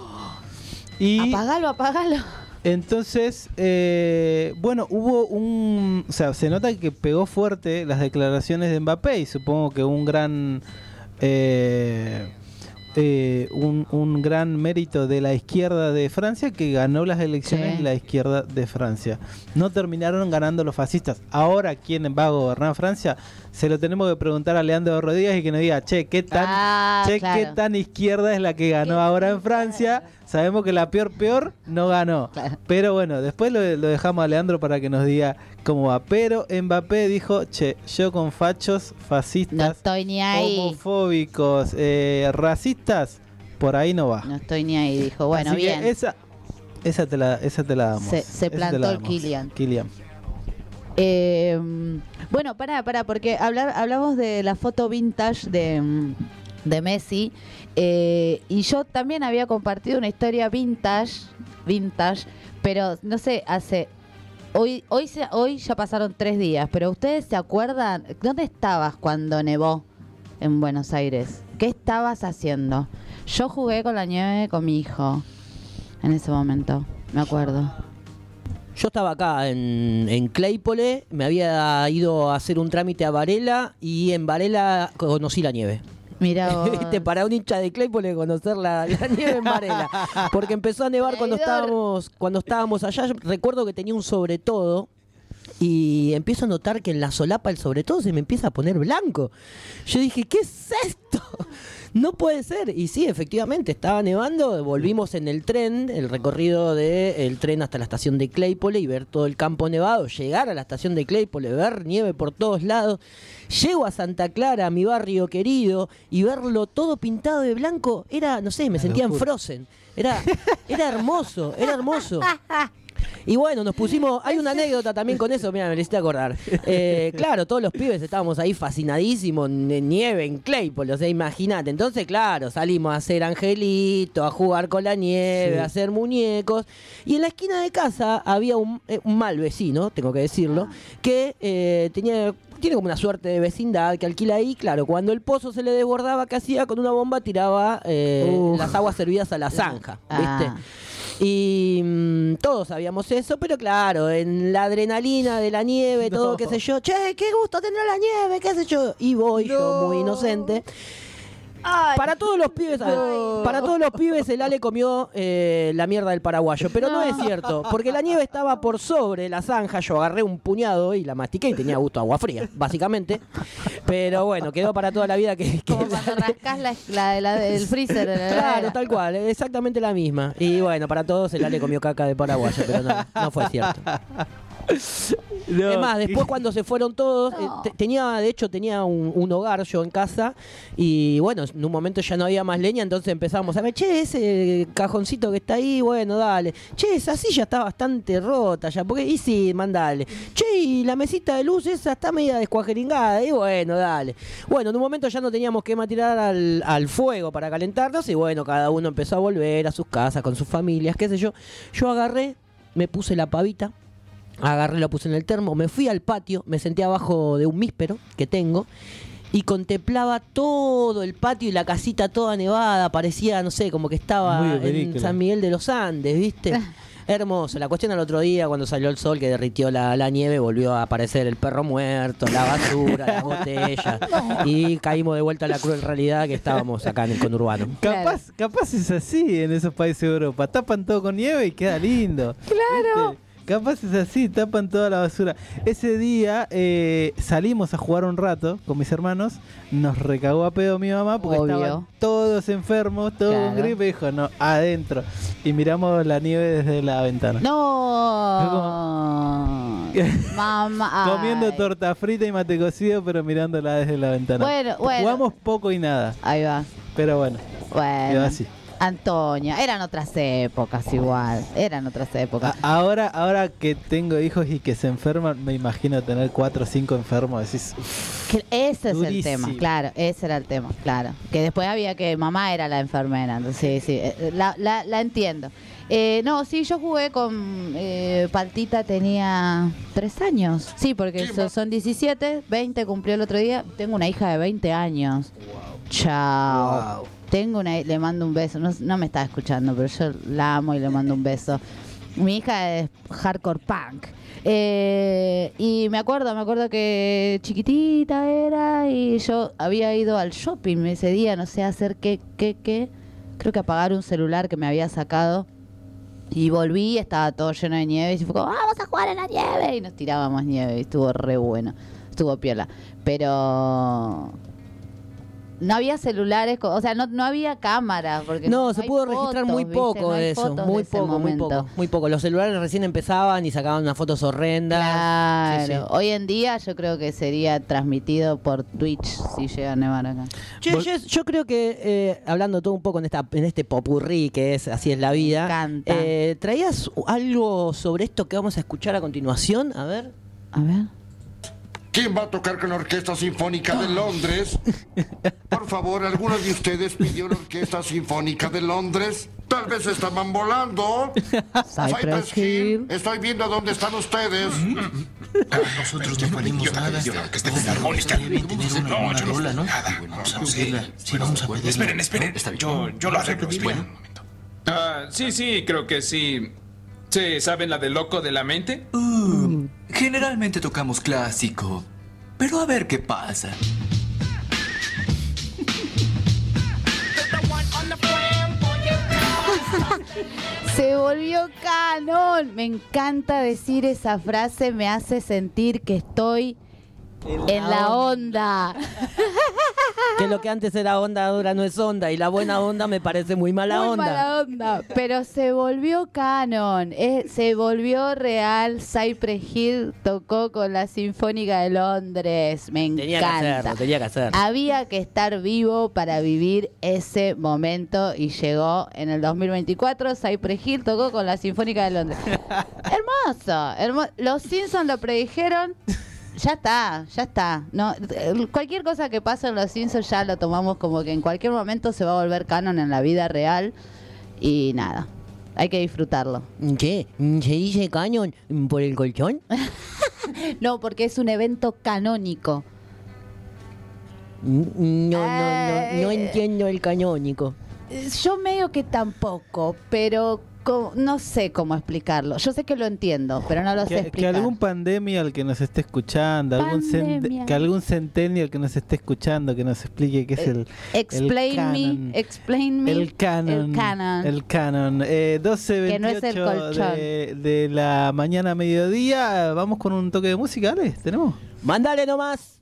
Y Apagalo, apagalo. entonces, eh, bueno, hubo un... O sea, se nota que pegó fuerte las declaraciones de Mbappé y supongo que un gran... eh, eh, un, un gran mérito de la izquierda de Francia que ganó las elecciones Sí. la izquierda de Francia. No terminaron ganando los fascistas. Ahora, ¿quién va a gobernar Francia? Se lo tenemos que preguntar a Leandro Rodríguez y que nos diga, che, ¿qué tan, Ah, che, claro. ¿qué tan izquierda es la que ganó ahora en Francia? Sabemos que la peor, peor no ganó. Pero bueno, después lo, lo dejamos a Leandro para que nos diga cómo va. Pero Mbappé dijo, che, yo con fachos, fascistas, No estoy ni ahí. homofóbicos, eh, racistas, por ahí no va. No estoy ni ahí, dijo. Bueno, Así que bien. esa, esa, te la, esa te la damos. Se- se Esa te plantó la el damos. Kylian. Kylian. Eh, bueno, pará, pará, porque hablar, hablamos de la foto vintage de, mm, de Messi. eh, y yo también había compartido una historia vintage, vintage, pero no sé, hace... Hoy, hoy, se- hoy ya pasaron tres días, pero ¿ustedes se acuerdan? ¿Dónde estabas cuando nevó en Buenos Aires? ¿Qué estabas haciendo? Yo jugué con la nieve con mi hijo en ese momento, me acuerdo. Yo estaba acá en, en Claypole, me había ido a hacer un trámite a Varela y en Varela conocí la nieve. Mira vos. ¿Viste? Para un hincha de Claypole conocer la, la nieve en Varela. Porque empezó a nevar cuando Traidor. estábamos, cuando estábamos allá. Yo recuerdo que tenía un sobre todo y empiezo a notar que en la solapa el sobre todo se me empieza a poner blanco. Yo dije, ¿qué es esto? No puede ser. Y sí, efectivamente, estaba nevando. Volvimos en el tren, el recorrido del tren hasta la estación de Claypole y ver todo el campo nevado. Llegar a la estación de Claypole, ver nieve por todos lados. Llego a Santa Clara, a mi barrio querido, y verlo todo pintado de blanco. Era, no sé, me sentía en Frozen. Era, era hermoso, era hermoso. Y bueno, nos pusimos. Hay una anécdota también con eso, mira, me necesito acordar. Eh, claro, todos los pibes estábamos ahí fascinadísimos en nieve, en Claypole, o sea, imagínate. Entonces, claro, salimos a hacer angelito, a jugar con la nieve, Sí. a hacer muñecos. Y en la esquina de casa había un, eh, un mal vecino, tengo que decirlo, que eh, tenía. Tiene como una suerte de vecindad que alquila ahí. Claro, cuando el pozo se le desbordaba, ¿qué hacía? Con una bomba tiraba eh, Uf. las aguas servidas a la zanja, ¿viste? Ah. Y mm, todos sabíamos eso, pero claro, en la adrenalina de la nieve, todo, No. qué sé yo, che, qué gusto tener la nieve, qué sé yo. Y voy yo, muy inocente. Para todos los pibes, para todos los pibes el Ale comió eh, la mierda del paraguayo, pero no. es cierto, porque la nieve estaba por sobre la zanja, yo agarré un puñado y la mastiqué y tenía gusto a agua fría, básicamente. Pero bueno, quedó para toda la vida que, que Como cuando rascás la, la, de la del freezer. de la Claro, heladera. tal cual, exactamente la misma. Y bueno, para todos el Ale comió caca de paraguayo, pero no, no fue cierto. No, Es más, después cuando se fueron todos, eh, te- tenía, de hecho tenía un, un hogar yo en casa y bueno, en un momento ya no había más leña, entonces empezamos a ver, che, ese cajoncito que está ahí, bueno, dale. Che, esa silla está bastante rota ya, porque, y sí, mandale. Che, y la mesita de luz esa está media descuajeringada, y bueno, dale. Bueno, en un momento ya no teníamos que tirar al, al fuego para calentarnos y bueno, cada uno empezó a volver a sus casas con sus familias, qué sé yo. Yo agarré, me puse la pavita. Agarré, la puse en el termo, me fui al patio, me senté abajo de un míspero que tengo y contemplaba todo el patio y la casita toda nevada, parecía, no sé, como que estaba Muy de en película. San Miguel de los Andes, ¿viste? Hermoso. La cuestión al otro día, cuando salió el sol que derritió la, la nieve, volvió a aparecer el perro muerto, la basura, las botellas. Y caímos de vuelta a la cruel realidad que estábamos acá en el conurbano. Capaz, capaz es así en esos países de Europa. Tapan todo con nieve y queda lindo. Claro. ¿Viste? Capaz es así, tapan toda la basura. Ese día eh, salimos a jugar un rato con mis hermanos. Nos recagó a pedo mi mamá porque Obvio. estaban todos enfermos, todos con Claro. gripe. Dijo, no, adentro. Y miramos la nieve desde la ventana. No. Mamá. Comiendo ay. torta frita y mate cocido, pero mirándola desde la ventana. Bueno, bueno. Jugamos poco y nada. Ahí va. Pero bueno, Bueno. quedó así. Antonia, eran otras épocas igual, eran otras épocas. A- ahora, ahora que tengo hijos y que se enferman, me imagino tener cuatro o cinco enfermos. Decís, Que ese es el durísimo. tema, claro, ese era el tema, claro. Que después había que mamá era la enfermera, entonces sí, sí, eh, la, la, la entiendo. Eh, no, sí, yo jugué con eh, Paltita, tenía tres años. Sí, porque so- son diecisiete, veinte cumplió el otro día. Tengo una hija de veinte años. Chao. Tengo una, le mando un beso. No, no me está escuchando, pero yo la amo y le mando un beso. Mi hija es hardcore punk. Eh, y me acuerdo, me acuerdo que chiquitita era y yo había ido al shopping ese día, no sé hacer qué, qué, qué. Creo que apagar un celular que me había sacado. Y volví, estaba todo lleno de nieve y fue como, vamos a jugar en la nieve. Y nos tirábamos nieve y estuvo re bueno, estuvo piola. Pero no había celulares, co- o sea, no, no había cámaras. Porque No, no se hay pudo registrar fotos, muy ¿viste? poco No hay de eso, fotos muy de ese poco, muy momento. poco, muy poco. Los celulares recién empezaban y sacaban unas fotos horrendas. Claro, Sí, sí. hoy en día yo creo que sería transmitido por Twitch si llega a nevar acá. Che, yo, yo creo que, eh, hablando todo un poco en, esta, en este popurrí que es Así es la vida, encanta. eh, ¿traías algo sobre esto que vamos a escuchar a continuación? A ver. A ver. ¿Quién va a tocar con la Orquesta Sinfónica de Londres? Por favor, ¿alguno de ustedes pidió la Orquesta Sinfónica de Londres? Tal vez estaban volando. Cypress Hill. Estoy viendo dónde están ustedes. Nosotros no ponemos nada. Que esté filarmónica. Deben tener una buena rola, ¿no? Vamos a pedirla. Sí, vamos a pedirla. Esperen, esperen. Yo, yo lo arreglo. Esperen un momento. Ah, sí, sí, creo que sí. ¿Sí saben la de Loco de la Mente? Uh, generalmente tocamos clásico. Pero a ver qué pasa. Se volvió canon. Me encanta decir esa frase, me hace sentir que estoy en la onda. Que lo que antes era onda ahora no es onda y la buena onda me parece muy mala Muy onda. mala onda. Pero se volvió canon, eh, se volvió real. Cypress Hill tocó con la Sinfónica de Londres. Me Tenía que encanta. hacerlo, tenía que hacerlo. Había que estar vivo para vivir ese momento y llegó en el dos mil veinticuatro. Cypress Hill tocó con la Sinfónica de Londres. Hermoso, hermoso. Los Simpsons lo predijeron. Ya está, ya está. No, eh, cualquier cosa que pase en Los Simpsons ya lo tomamos como que en cualquier momento se va a volver canon en la vida real. Y nada, hay que disfrutarlo. ¿Qué? ¿Se dice canon por el colchón? No, porque es un evento canónico. No, no, no, no Eh, entiendo el canónico. Yo medio que tampoco, pero co- no sé cómo explicarlo. Yo sé que lo entiendo, pero no lo sé Que, que explicar. algún pandemia que nos esté escuchando, algún cent- Pandemia. que algún centennial que nos esté escuchando, que nos explique qué es el, Explain el canon. me, explain me. El canon. El canon. El canon. Eh, doce Que no es el veintiocho colchón. de, de la mañana a mediodía. Vamos con un toque de música, ¿vale? ¿Tenemos? Mándale nomás.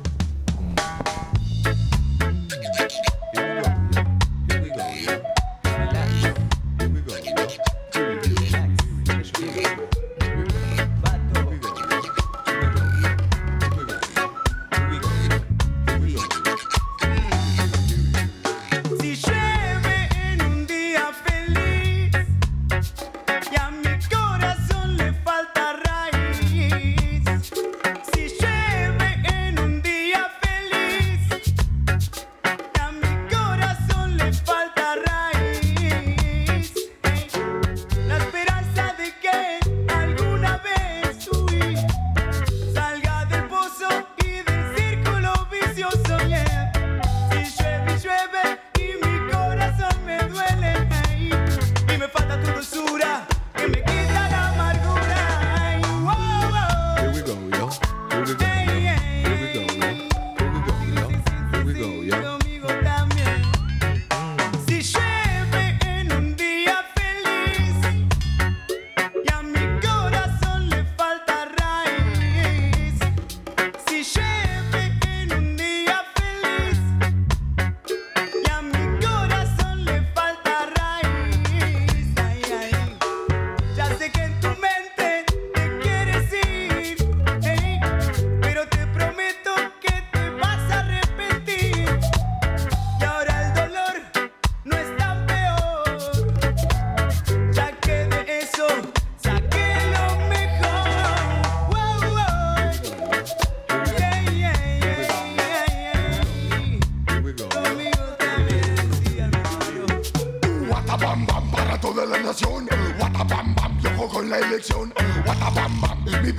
Si llueve en un día feliz y a mi corazón le falta raíz. Si llueve en un día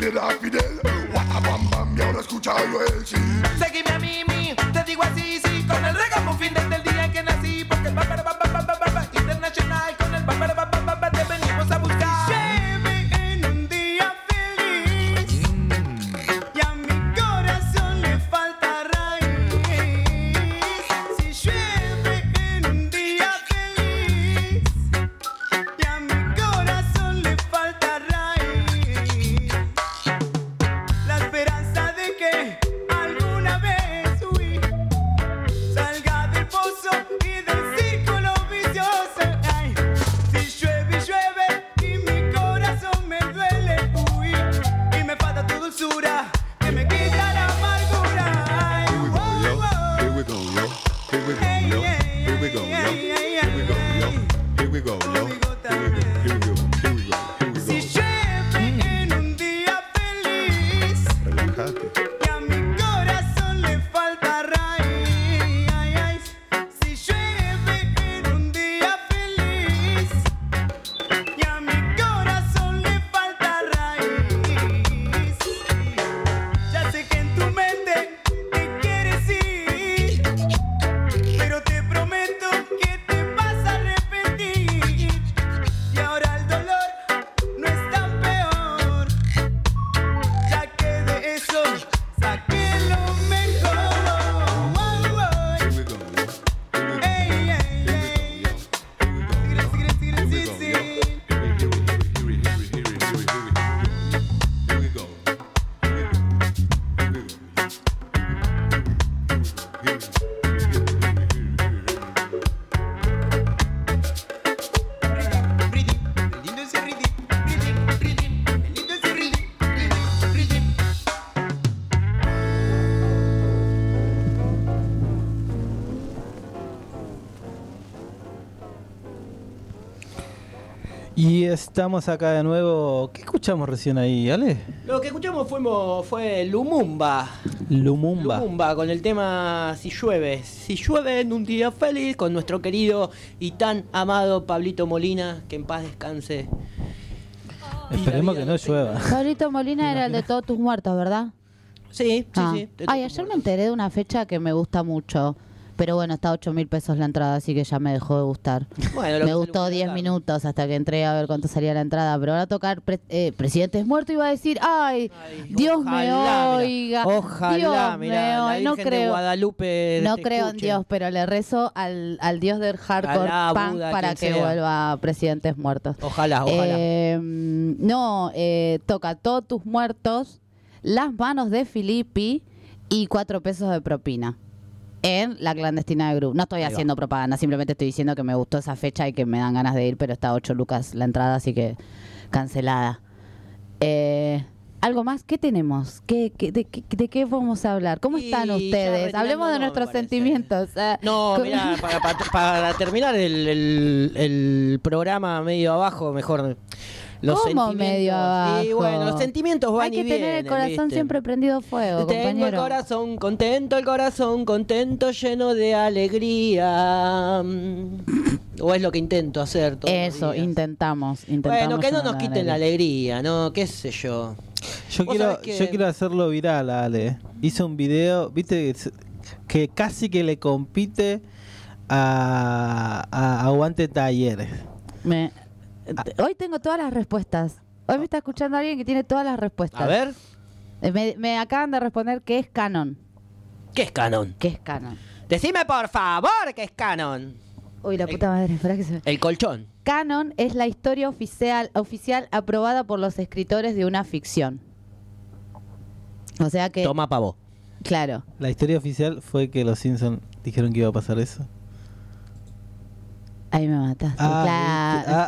era Fidel. Guatabam bam, y ahora escuchalo el sí. Seguime a mí, mi, te digo así, sí. Con el ragamuffin desde el día en que nací. Porque el papá, papá, papá, papá, internacional. Con el papá, papá, papá, te venimos a buscar. Llueve en un día feliz y a mi corazón le falta raíz. Si llueve en un día feliz y a mi corazón le falta raíz, la esperanza de que alguna vez uy, salga del pozo y del círculo vicioso. Ay, si llueve, llueve y mi corazón me duele, uy, y me falta tu dulzura que me quita la amargura. Ay, wow, wow. Here we go, yo. Here we go, Hey, yo. hey, Here we go, yo. hey, hey, Here we go, yo. Here we go, yo. Here we go, here we go, here we go, here we go. Si llueve en un día feliz Relájate. y a mi corazón le falta raíz. Ay, ay. Si llueve en un día feliz y a mi corazón le falta raíz. Ya sé que en tu mente te quieres ir, pero te prometo que te vas a arrepentir. Y ahora el dolor no es tan peor, ya que de eso saqué lo mejor. Wow, wow. Here we go, yo. Here we go, Ey, ey, ey. Sigre, sigre, sigre, here we sí, go, sí. yo. Here we, here we, here we, here we, here we, here we, here we, here we go. Here we go. Here we go. Qué lindo ese ritmo, ritmo, ritmo. Qué lindo ese ritmo, ritmo, ritmo. Y estamos acá de nuevo. ¿Qué escuchamos recién ahí, Ale? Lo que escuchamos fuimos, fue Lumumba. Lumumba. Lumumba con el tema Si llueve. Si llueve en un día feliz con nuestro querido y tan amado Pablito Molina, que en paz descanse. Esperemos que no llueva. Pablito Molina era el de Todos tus muertos, ¿verdad? Sí, sí, Ah. sí. de Ay, Todos ayer me enteré de una fecha que me gusta mucho. Pero bueno, está a ocho mil pesos la entrada, así que ya me dejó de gustar. Bueno, lo me que gustó diez minutos hasta que entré a ver cuánto salía la entrada. Pero ahora tocar pre- eh, Presidentes Muertos iba a decir, ay, Dios ojalá, me mira, oiga. ojalá, Dios mira, me la oiga. No Virgen de creo, Guadalupe no te creo en escuche. Dios, pero le rezo al, al Dios del hardcore Alá, punk Buda, para quien que sea. vuelva Presidentes Muertos. Ojalá, ojalá. Eh, no, eh, toca Todos tus muertos, Las manos de Filippi y cuatro pesos de propina. En la clandestina de Group. No estoy Ahí va. haciendo propaganda, simplemente estoy diciendo que me gustó esa fecha y que me dan ganas de ir, pero está a ocho lucas la entrada, así que cancelada. Eh, ¿Algo más? ¿Qué tenemos? ¿Qué, qué, de, qué, ¿De qué vamos a hablar? ¿Cómo Y están ya ustedes? retirando, Hablemos de no, me nuestros parece. sentimientos. Ah, No, con- mira, para, para- para terminar el, el- el programa medio abajo, mejor los ¿Cómo sentimientos. medio abajo? Y bueno, los sentimientos van Hay que y tener el vienen, corazón ¿viste? siempre prendido fuego, Tengo el compañero. corazón contento, el corazón contento, lleno de alegría. O es lo que intento hacer todos los Eso, días. intentamos, intentamos. Bueno, que no llenar nos la quiten la alegría. alegría, ¿no? ¿Qué sé yo? Yo Vos quiero, sabés que- yo quiero hacerlo viral, Ale. Hice un video, viste, que casi que le compite a, a Aguante Talleres. Me- Hoy tengo todas las respuestas. Hoy me está escuchando alguien que tiene todas las respuestas. A ver. Eh, Me, me acaban de responder que es canon. ¿Qué es canon? ¿Qué es canon? Decime por favor que es canon. Uy, la puta madre, espera que se me... El colchón. Canon es la historia oficial, oficial aprobada por los escritores de una ficción. O sea que... Toma pavo. Claro. La historia oficial fue que los Simpsons dijeron que iba a pasar eso. Ahí me mataste. Ah, claro.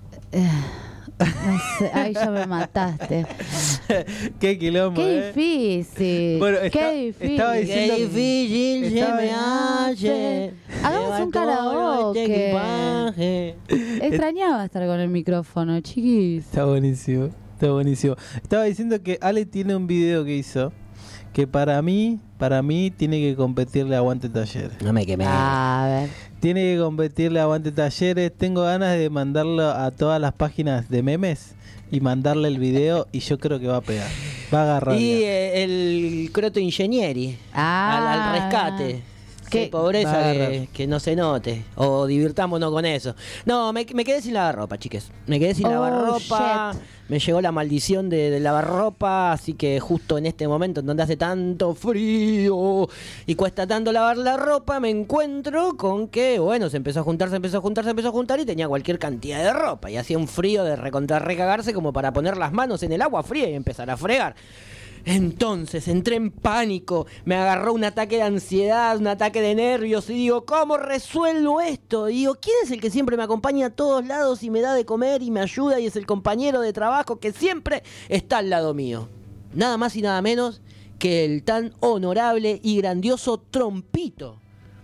No sé, ahí ya me mataste. Qué quilombo, Qué eh. difícil. Bueno, está- Qué difícil. estaba diciendo- Qué difícil se estaba- me hace. Hagamos un karaoke. karaoke. Extrañaba estar con el micrófono, chiquis. Está buenísimo, está buenísimo. Estaba diciendo que Ale tiene un video que hizo que para mí, para mí tiene que competirle a Aguante Talleres. No me quemé. A ver. Tiene que competirle a Aguante Talleres. Tengo ganas de mandarlo a todas las páginas de memes y mandarle el video y yo creo que va a pegar. Va a agarrar. Y bien. eh, el Croto Ingenieri Ah. al, al rescate. ¿Qué? Qué pobreza Va a que, agarrar. que no se note. O divirtámonos con eso. No, me, me quedé sin lavarropa, chiques. Me quedé sin Oh, lavarropa. shit. Me llegó la maldición de, de lavarropa. Así que justo en este momento, en donde hace tanto frío y cuesta tanto lavar la ropa, me encuentro con que, bueno, se empezó a juntar, se empezó a juntar, se empezó a juntar y tenía cualquier cantidad de ropa. Y hacía un frío de recontra recagarse como para poner las manos en el agua fría y empezar a fregar. Entonces entré en pánico, me agarró un ataque de ansiedad, un ataque de nervios y digo, ¿cómo resuelvo esto? Y digo, ¿quién es el que siempre me acompaña a todos lados y me da de comer y me ayuda y es el compañero de trabajo que siempre está al lado mío? Nada más y nada menos que el tan honorable y grandioso Trompito.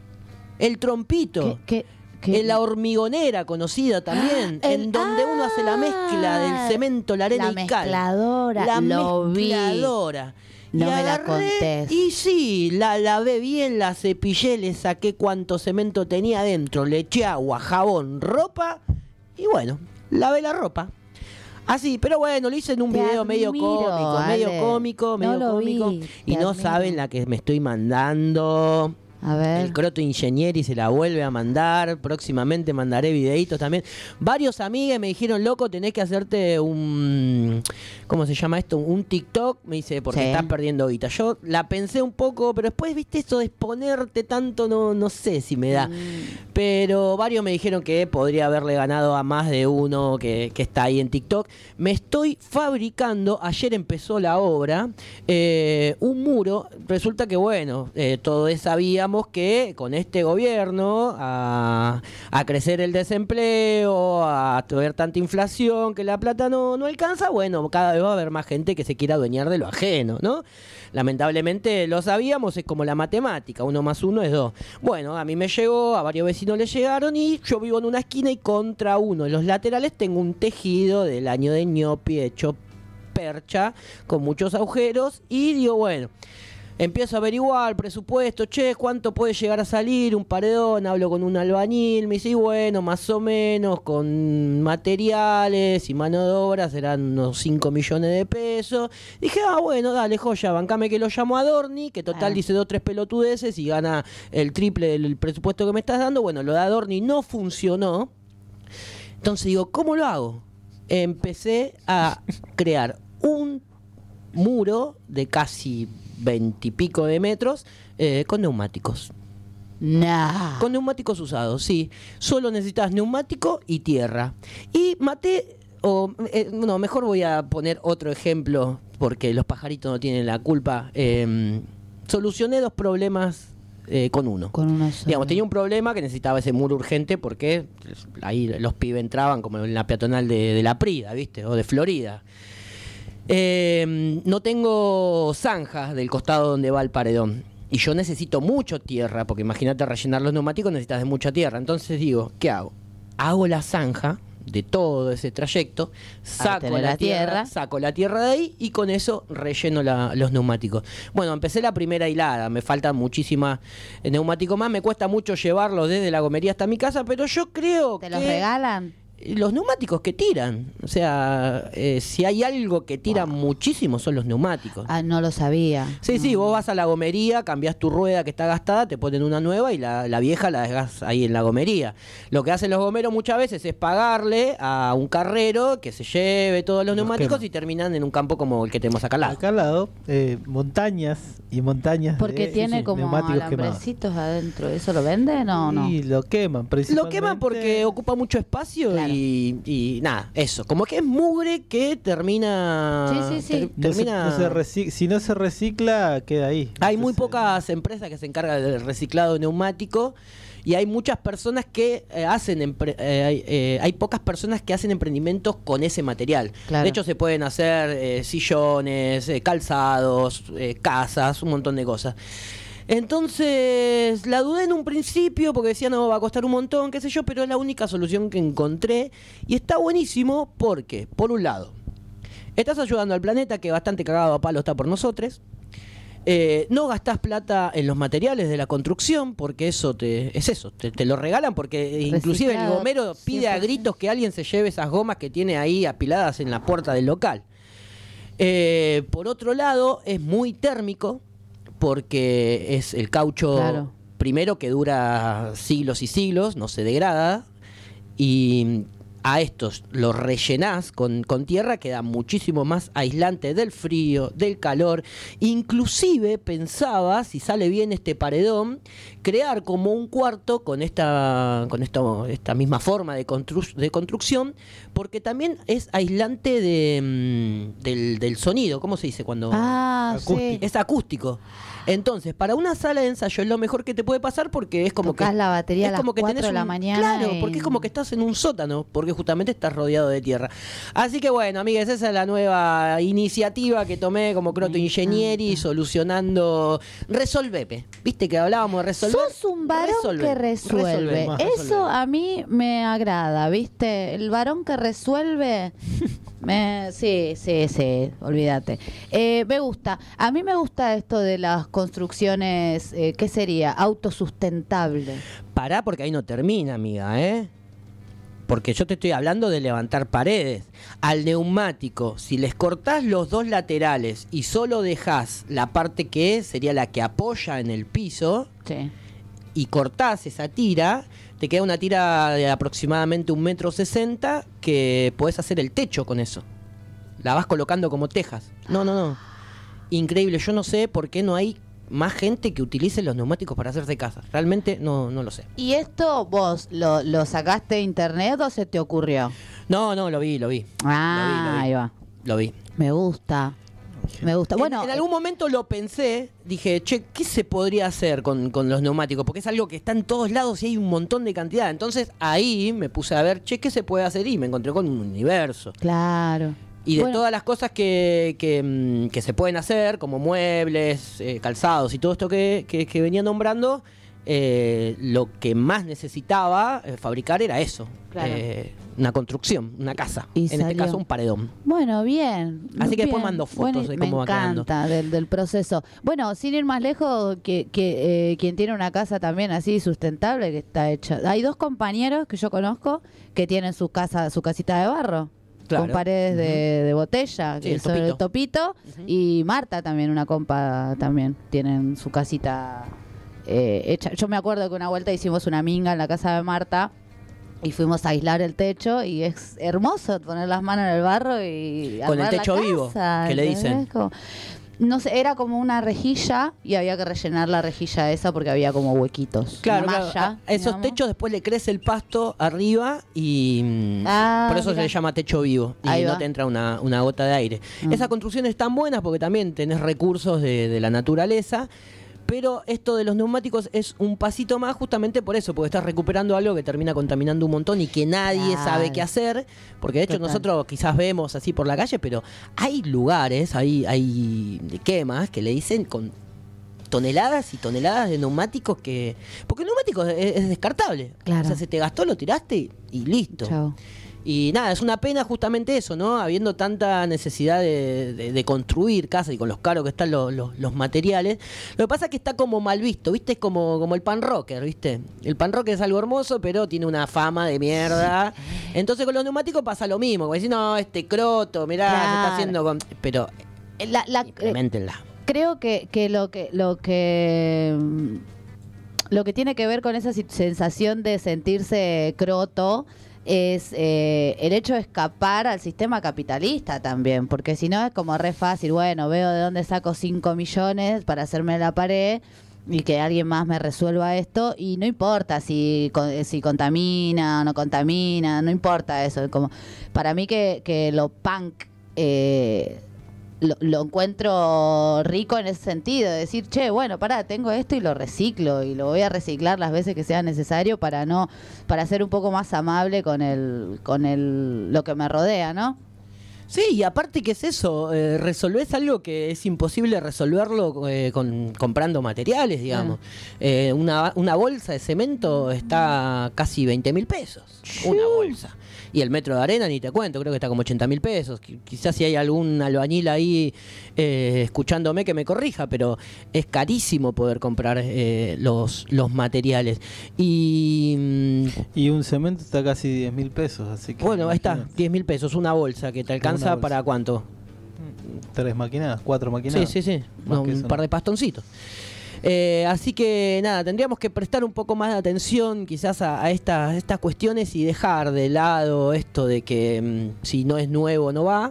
El Trompito. ¿Qué, qué, En la hormigonera conocida también, Ah, el- en donde uno hace la mezcla del cemento, la arena la y cal. mezcladora, La lo vi. mezcladora. No Y me la agarré contés. Y sí, la lavé bien, la cepillé, le saqué cuánto cemento tenía adentro, le eché agua, jabón, ropa y bueno, lavé la ropa. Así, pero bueno, lo hice en un Te video medio admiro, cómico, Ale. medio cómico, No medio lo cómico. vi, Y te no admiro. saben la que me estoy mandando. A ver. El Croto Ingenieri se la vuelve a mandar. Próximamente mandaré videitos también. Varios amigues me dijeron, loco, tenés que hacerte un... ¿Cómo se llama esto? Un TikTok. Me dice, porque Sí. estás perdiendo guita. Yo la pensé un poco, pero después, viste, eso de exponerte tanto, no, no sé si me da. Pero varios me dijeron que podría haberle ganado a más de uno que, que está ahí en TikTok. Me estoy fabricando, ayer empezó la obra, eh, un muro. Resulta que, bueno, eh, todos sabíamos que con este gobierno, a, a crecer el desempleo, a tener tanta inflación, que la plata no, no alcanza, bueno, cada vez va a haber más gente que se quiera adueñar de lo ajeno, ¿no? Lamentablemente lo sabíamos, es como la matemática, uno más uno es dos. Bueno, a mí me llegó, a varios vecinos les llegaron y yo vivo en una esquina y contra uno de los laterales tengo un tejido del año de ñopi hecho percha, con muchos agujeros y digo, bueno... Empiezo a averiguar presupuesto, che, ¿cuánto puede llegar a salir un paredón? Hablo con un albañil, me dice, y bueno, más o menos, con materiales y mano de obra serán unos cinco millones de pesos. Dije, ah, bueno, dale, joya, bancame que lo llamo a Dorni, que total Ah. dice dos o tres pelotudeces y gana el triple del presupuesto que me estás dando. Bueno, lo de Adorni no funcionó. Entonces digo, ¿cómo lo hago? Empecé a crear un muro de casi veintipico de metros eh, con neumáticos. Nah. Con neumáticos usados, sí. Solo necesitas neumático y tierra. Y maté, o eh, no, mejor voy a poner otro ejemplo, porque los pajaritos no tienen la culpa. Eh, solucioné dos problemas eh, con uno. Con uno solo. Digamos, tenía un problema que necesitaba ese muro urgente porque ahí los pibes entraban como en la peatonal de, de La Prida, ¿viste? O de Florida. Eh, no tengo zanja del costado donde va el paredón. Y yo necesito mucho tierra, porque imagínate rellenar los neumáticos necesitas de mucha tierra. Entonces digo, ¿qué hago? Hago la zanja de todo ese trayecto, saco tener la, la tierra, tierra. saco la tierra de ahí y con eso relleno la- los neumáticos. Bueno, empecé la primera hilada, me faltan muchísimas eh, neumáticos más, me cuesta mucho llevarlos desde la gomería hasta mi casa, pero yo creo ¿Te que... los regalan? Los neumáticos que tiran, o sea, eh, si hay algo que tira muchísimo son los neumáticos. Ah, no lo sabía. Sí, sí, vos vas a la gomería, cambiás tu rueda que está gastada, te ponen una nueva y la, la vieja la dejas ahí en la gomería. Lo que hacen los gomeros muchas veces es pagarle a un carrero que se lleve todos los neumáticos quema. y terminan en un campo como el que tenemos acá al lado. Acá al lado, eh, montañas y montañas Porque de tiene sí, como neumáticos quemados. alambrecitos adentro. ¿Eso lo venden o no? Y lo queman, Lo principalmente. queman porque ocupa mucho espacio Claro. y, y nada, eso. Como que es mugre que termina... Sí, sí, sí. ter- No se- termina... no se reci- si no se recicla, queda ahí. Hay muy pocas empresas que se encargan del reciclado neumático y hay muchas personas que eh, hacen, empre- eh, hay, eh, hay pocas personas que hacen emprendimientos con ese material. Claro. De hecho se pueden hacer eh, sillones, eh, calzados, eh, casas, un montón de cosas. Entonces la dudé en un principio porque decía no, va a costar un montón, qué sé yo, pero es la única solución que encontré y está buenísimo porque, por un lado, estás ayudando al planeta que bastante cagado a palo está por nosotros. Eh, no gastás plata en los materiales de la construcción porque eso te es eso, te, te lo regalan porque inclusive el Reciclado, gomero pide a gritos que alguien se lleve esas gomas que tiene ahí apiladas en la puerta del local. Eh, por otro lado, es muy térmico porque es el caucho Claro. primero que dura siglos y siglos, no se degrada, y a estos los rellenás con, con tierra, queda muchísimo más aislante del frío, del calor. Inclusive pensaba, si sale bien este paredón, crear como un cuarto con esta, con esta, esta misma forma de, constru- de construcción, porque también es aislante de, mm, del, del sonido. ¿Cómo se dice cuando? Ah, sí. Es acústico. Entonces, para una sala de ensayo es lo mejor que te puede pasar porque es como Tocás que la batería es a las como que cuatro tenés de la un- mañana Claro, y- porque es como que estás en un sótano, porque justamente estás rodeado de tierra. Así que bueno, amigas, esa es la nueva iniciativa que tomé como Croto Ingenieri, solucionando. Resolveme. ¿Viste que hablábamos de resolver? Sos un varón Resolve. que resuelve. Resolve. Eso a mí me agrada, ¿viste? El varón que resuelve. me- sí, sí, sí, olvídate. Eh, me gusta. A mí me gusta esto de las construcciones, eh, ¿qué sería? Autosustentable. Pará porque ahí no termina, amiga, ¿eh? Porque yo te estoy hablando de levantar paredes. Al neumático, si les cortás los dos laterales y solo dejás la parte que sería la que apoya en el piso, sí. y cortás esa tira, te queda una tira de aproximadamente un metro sesenta que podés hacer el techo con eso. La vas colocando como tejas. No, no, no. Increíble. Yo no sé por qué no hay más gente que utilice los neumáticos para hacerse casa. Realmente no, no lo sé. ¿Y esto vos lo, lo sacaste de internet o se te ocurrió? No, no, lo vi, lo vi. Ah, Lo vi, lo vi. ahí va. Lo vi. Me gusta. Me gusta. Bueno, en, en algún momento lo pensé, dije, che, ¿qué se podría hacer con, con los neumáticos? Porque es algo que está en todos lados y hay un montón de cantidad. Entonces ahí me puse a ver, che, ¿qué se puede hacer? Y me encontré con un universo. Claro. Y de Bueno. todas las cosas que, que, mm, que se pueden hacer, como muebles, eh, calzados y todo esto que, que, que venía nombrando, eh, lo que más necesitaba eh, fabricar era eso. Claro. Eh, una construcción, una casa. Y en este salió. caso un paredón. Bueno, bien. Así que después bien. mando fotos de me cómo va quedando. encanta del, del proceso. Bueno, sin ir más lejos, que, que eh, quien tiene una casa también así sustentable, que está hecha. Hay dos compañeros que yo conozco que tienen su casa, su casita de barro. Claro. Con paredes de, de botella, Sí, que el son el topito. topito. Y Marta también, una compa también, tienen su casita eh, hecha. Yo me acuerdo que una vuelta hicimos una minga en la casa de Marta y fuimos a aislar el techo y es hermoso poner las manos en el barro y Con el armar la techo vivo, casa, que le ¿entendés? dicen. Como- no sé, era como una rejilla y había que rellenar la rejilla esa porque había como huequitos. Claro, Una claro. malla, A- a esos digamos. techos después le crece el pasto arriba y mm, Ah, por eso mirá. se le llama techo vivo y Ahí no va. te entra una, una gota de aire. Ah. Esas construcciones están buenas porque también tenés recursos de, de la naturaleza, pero esto de los neumáticos es un pasito más justamente por eso, porque estás recuperando algo que termina contaminando un montón y que nadie Claro. sabe qué hacer, porque de hecho Total. nosotros quizás vemos así por la calle, pero hay lugares, hay, hay quemas que le dicen con toneladas y toneladas de neumáticos que... Porque el neumático es, es descartable. Claro. O sea, se te gastó, lo tiraste y, y listo. Chao. Y nada, es una pena justamente eso, ¿no? Habiendo tanta necesidad de, de- de construir casas y con los caros que están los, los- los materiales. Lo que pasa es que está como mal visto, ¿viste? Es como, como el pan rocker, ¿viste? El pan rocker es algo hermoso, pero tiene una fama de mierda. Entonces con los neumáticos pasa lo mismo. Como decir, no, este croto, mirá, se Claro. está haciendo con... Pero La, la- implementenla. creo que, que lo que lo que mm, lo que tiene que ver con esa si- sensación de sentirse croto es eh, el hecho de escapar al sistema capitalista también, porque si no es como re fácil, bueno, veo de dónde saco cinco millones para hacerme la pared y que alguien más me resuelva esto, y no importa si, con- si contamina o no contamina, no importa eso, como para mí que, que lo punk eh, lo, lo encuentro rico en ese sentido, de decir, che, bueno, pará, tengo esto y lo reciclo y lo voy a reciclar las veces que sea necesario para no, para ser un poco más amable con el, con el, lo que me rodea, ¿no? Sí, y aparte, ¿qué es eso? Eh, resolvés algo que es imposible resolverlo eh, con, comprando materiales, digamos. Eh, una, una bolsa de cemento está casi veinte mil pesos. Una bolsa. Y el metro de arena, ni te cuento, creo que está como ochenta mil pesos. Qu- Quizás si hay algún albañil ahí eh, escuchándome que me corrija, pero es carísimo poder comprar eh, los, los materiales. Y, mm, Y un cemento está casi diez mil pesos, así que... bueno, ahí está, imagínate. diez mil pesos, una bolsa que te alcanza bolsa. para ¿cuánto? Tres maquinadas, cuatro maquinadas. Sí, sí, sí. Más No, que un eso, par ¿no? de pastoncitos. Eh, así que nada, tendríamos que prestar un poco más de atención quizás a, a estas, estas cuestiones y dejar de lado esto de que mm, si no es nuevo no va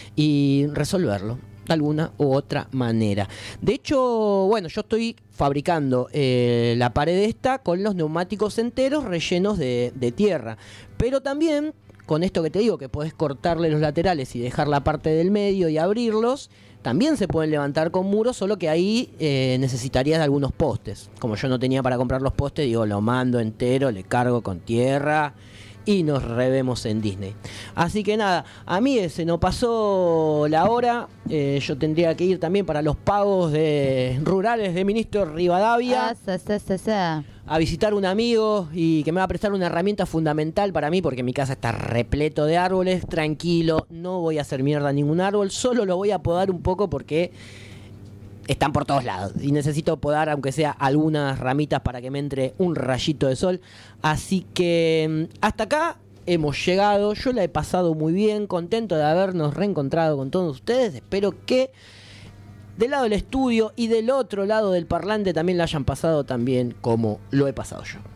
y resolverlo de alguna u otra manera. De hecho, bueno, yo estoy fabricando eh, la pared esta con los neumáticos enteros rellenos de, de tierra, pero también con esto que te digo, que podés cortarle los laterales y dejar la parte del medio y abrirlos, también se pueden levantar con muros, solo que ahí eh, necesitarías de algunos postes. Como yo no tenía para comprar los postes, digo, lo mando entero, le cargo con tierra y nos revemos en Disney. Así que nada, a mí se nos pasó la hora. Eh, yo tendría que ir también para los pagos de rurales de Ministro Rivadavia. Ah, sa, sa, sa, sa. A visitar un amigo y que me va a prestar una herramienta fundamental para mí porque mi casa está repleto de árboles. Tranquilo, no voy a hacer mierda a ningún árbol, solo lo voy a podar un poco porque están por todos lados y necesito podar aunque sea algunas ramitas para que me entre un rayito de sol. Así que hasta acá hemos llegado, yo la he pasado muy bien, contento de habernos reencontrado con todos ustedes. Espero que del lado del estudio y del otro lado del parlante también la hayan pasado tan bien como lo he pasado yo.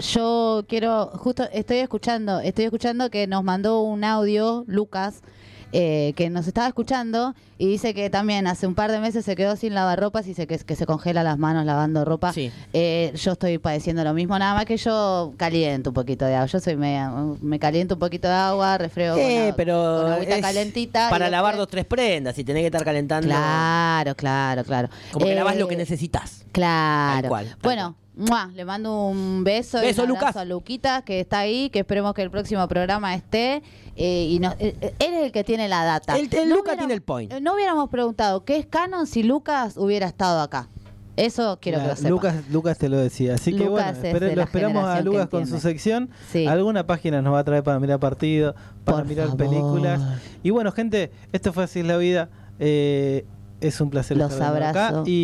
Yo quiero, justo estoy escuchando, estoy escuchando que nos mandó un audio, Lucas, eh, que nos estaba escuchando y dice que también hace un par de meses se quedó sin lavarropas y dice que, que se congela las manos lavando ropa. Sí. Eh, yo estoy padeciendo lo mismo, nada más que yo caliento un poquito de agua. Yo soy media, me caliento un poquito de agua, refrego Eh, con, agua- pero con agüita es calentita. para y lavar después- dos, tres prendas y tenés que estar calentando. Claro, claro, claro. Como que Eh, lavas lo que necesitas. Claro. Tal cual, tal Bueno, ¡mua! Le mando un beso, Beso, y un abrazo Lucas. a Luquita, que está ahí, que esperemos que el próximo programa esté. Eh, y nos- eh, eh, él es el que tiene la data. El, el No Luca hubiéramos- tiene el point. eh, No hubiéramos preguntado qué es canon si Lucas hubiera estado acá. Eso quiero Mira, que lo sepa. Lucas, Lucas te lo decía. Así que Lucas bueno, es de espere- lo la esperamos a generación que Lucas con su entiende. sección. Sí. Alguna página nos va a traer para mirar partido, para Por mirar favor. películas. Y bueno, gente, esto fue Así es la Vida. Eh, es un placer Los estar de nuevo acá. abrazo.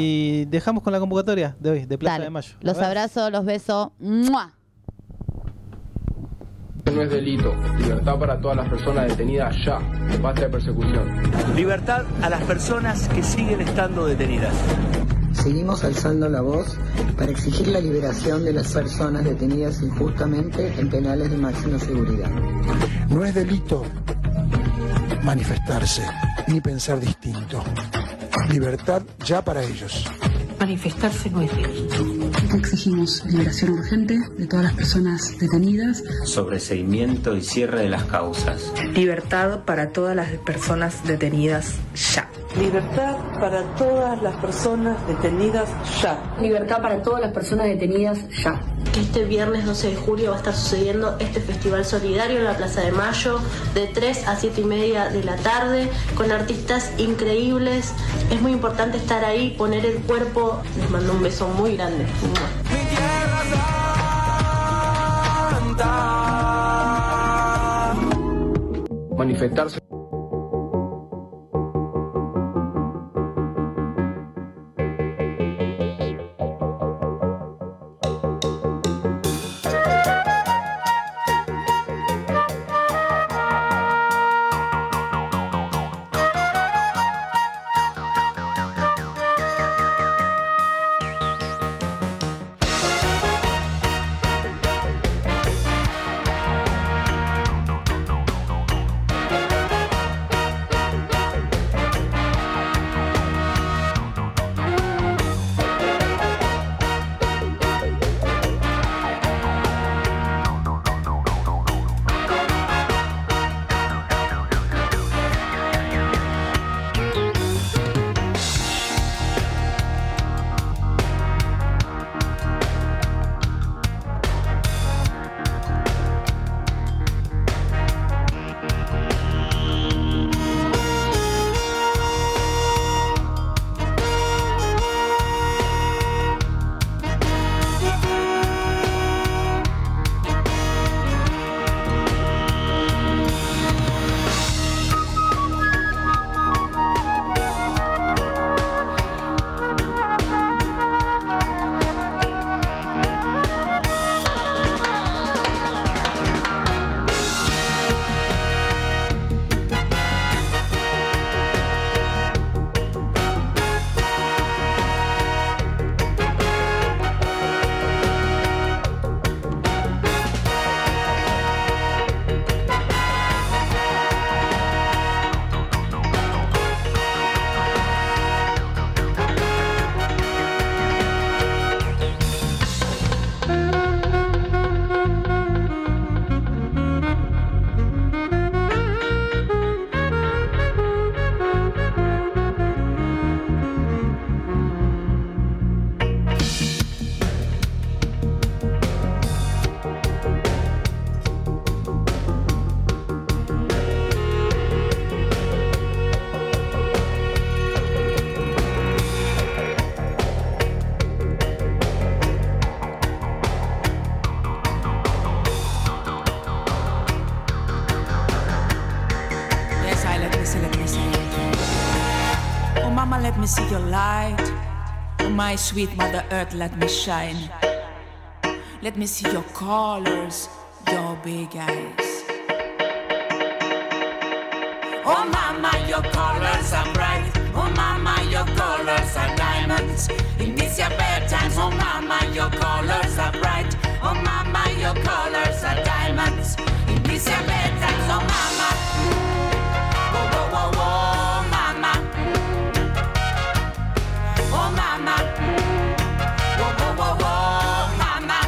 Y dejamos con la convocatoria de hoy, de Plaza Dale. de Mayo. A Los ver. abrazos, los besos. ¡Mua! No es delito. Libertad para todas las personas detenidas ya. Basta de persecución. Libertad a las personas que siguen estando detenidas. Seguimos alzando la voz para exigir la liberación de las personas detenidas injustamente en penales de máxima seguridad. No es delito manifestarse ni pensar distinto. Libertad ya para ellos. Manifestarse no es delito. Exigimos liberación urgente de todas las personas detenidas. Sobreseimiento y cierre de las causas. Libertad para todas las personas detenidas ya. Libertad para todas las personas detenidas ya. Libertad para todas las personas detenidas ya. Este viernes doce de julio va a estar sucediendo este festival solidario en la Plaza de Mayo de tres a siete y media de la tarde con artistas increíbles. Es muy importante estar ahí, poner el cuerpo. Les mando un beso muy grande. Manifestarse. me see your light. Oh, my sweet Mother Earth, let me shine. Let me see your colors, your big eyes. Oh, mama, your colors are bright. Oh, mama, your colors are diamonds. In these your bad times, oh, mama, your colors are bright. Oh, mama, your colors are diamonds. In these your bad times, oh, mama. Oh, oh, oh, oh, mama. Oh, mama. Oh, oh, oh, oh, mama.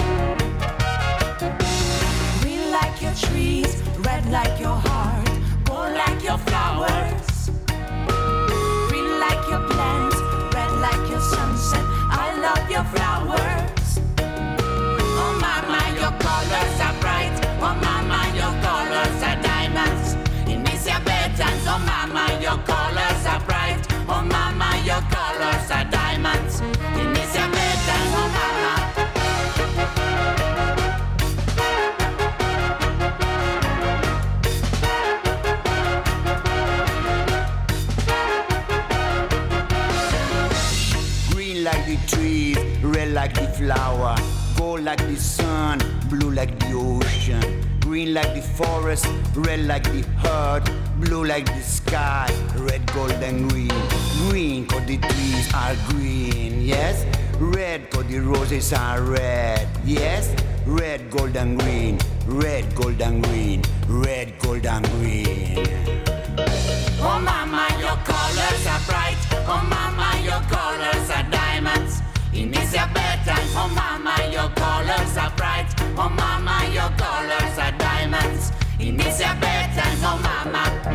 Green like your trees, red like your heart, gold like your flowers. Green like your plants, red like your sunset. I love your flowers. Oh, mama, your colors are bright. Oh, mama, your colors are diamonds. In this your bedtimes, oh, mama, your colors are bright. Oh, mama, your colors are diamonds. In this your bedtimes, oh, mama. Green like the trees, red like the flower, gold like the sun, blue like the ocean. Green like the forest, red like the earth, blue like the sky, red, gold and green. Green cause the trees are green, yes. Red cause the roses are red, yes. Red, gold and green, red, gold and green, red, gold and green. Oh, mama, your colors are bright. Oh, mama, your colors are diamonds. In this your bedtime, oh, mama, your colors are bright. Oh, mama, your colors are diamonds. In this your bedtime, oh, mama.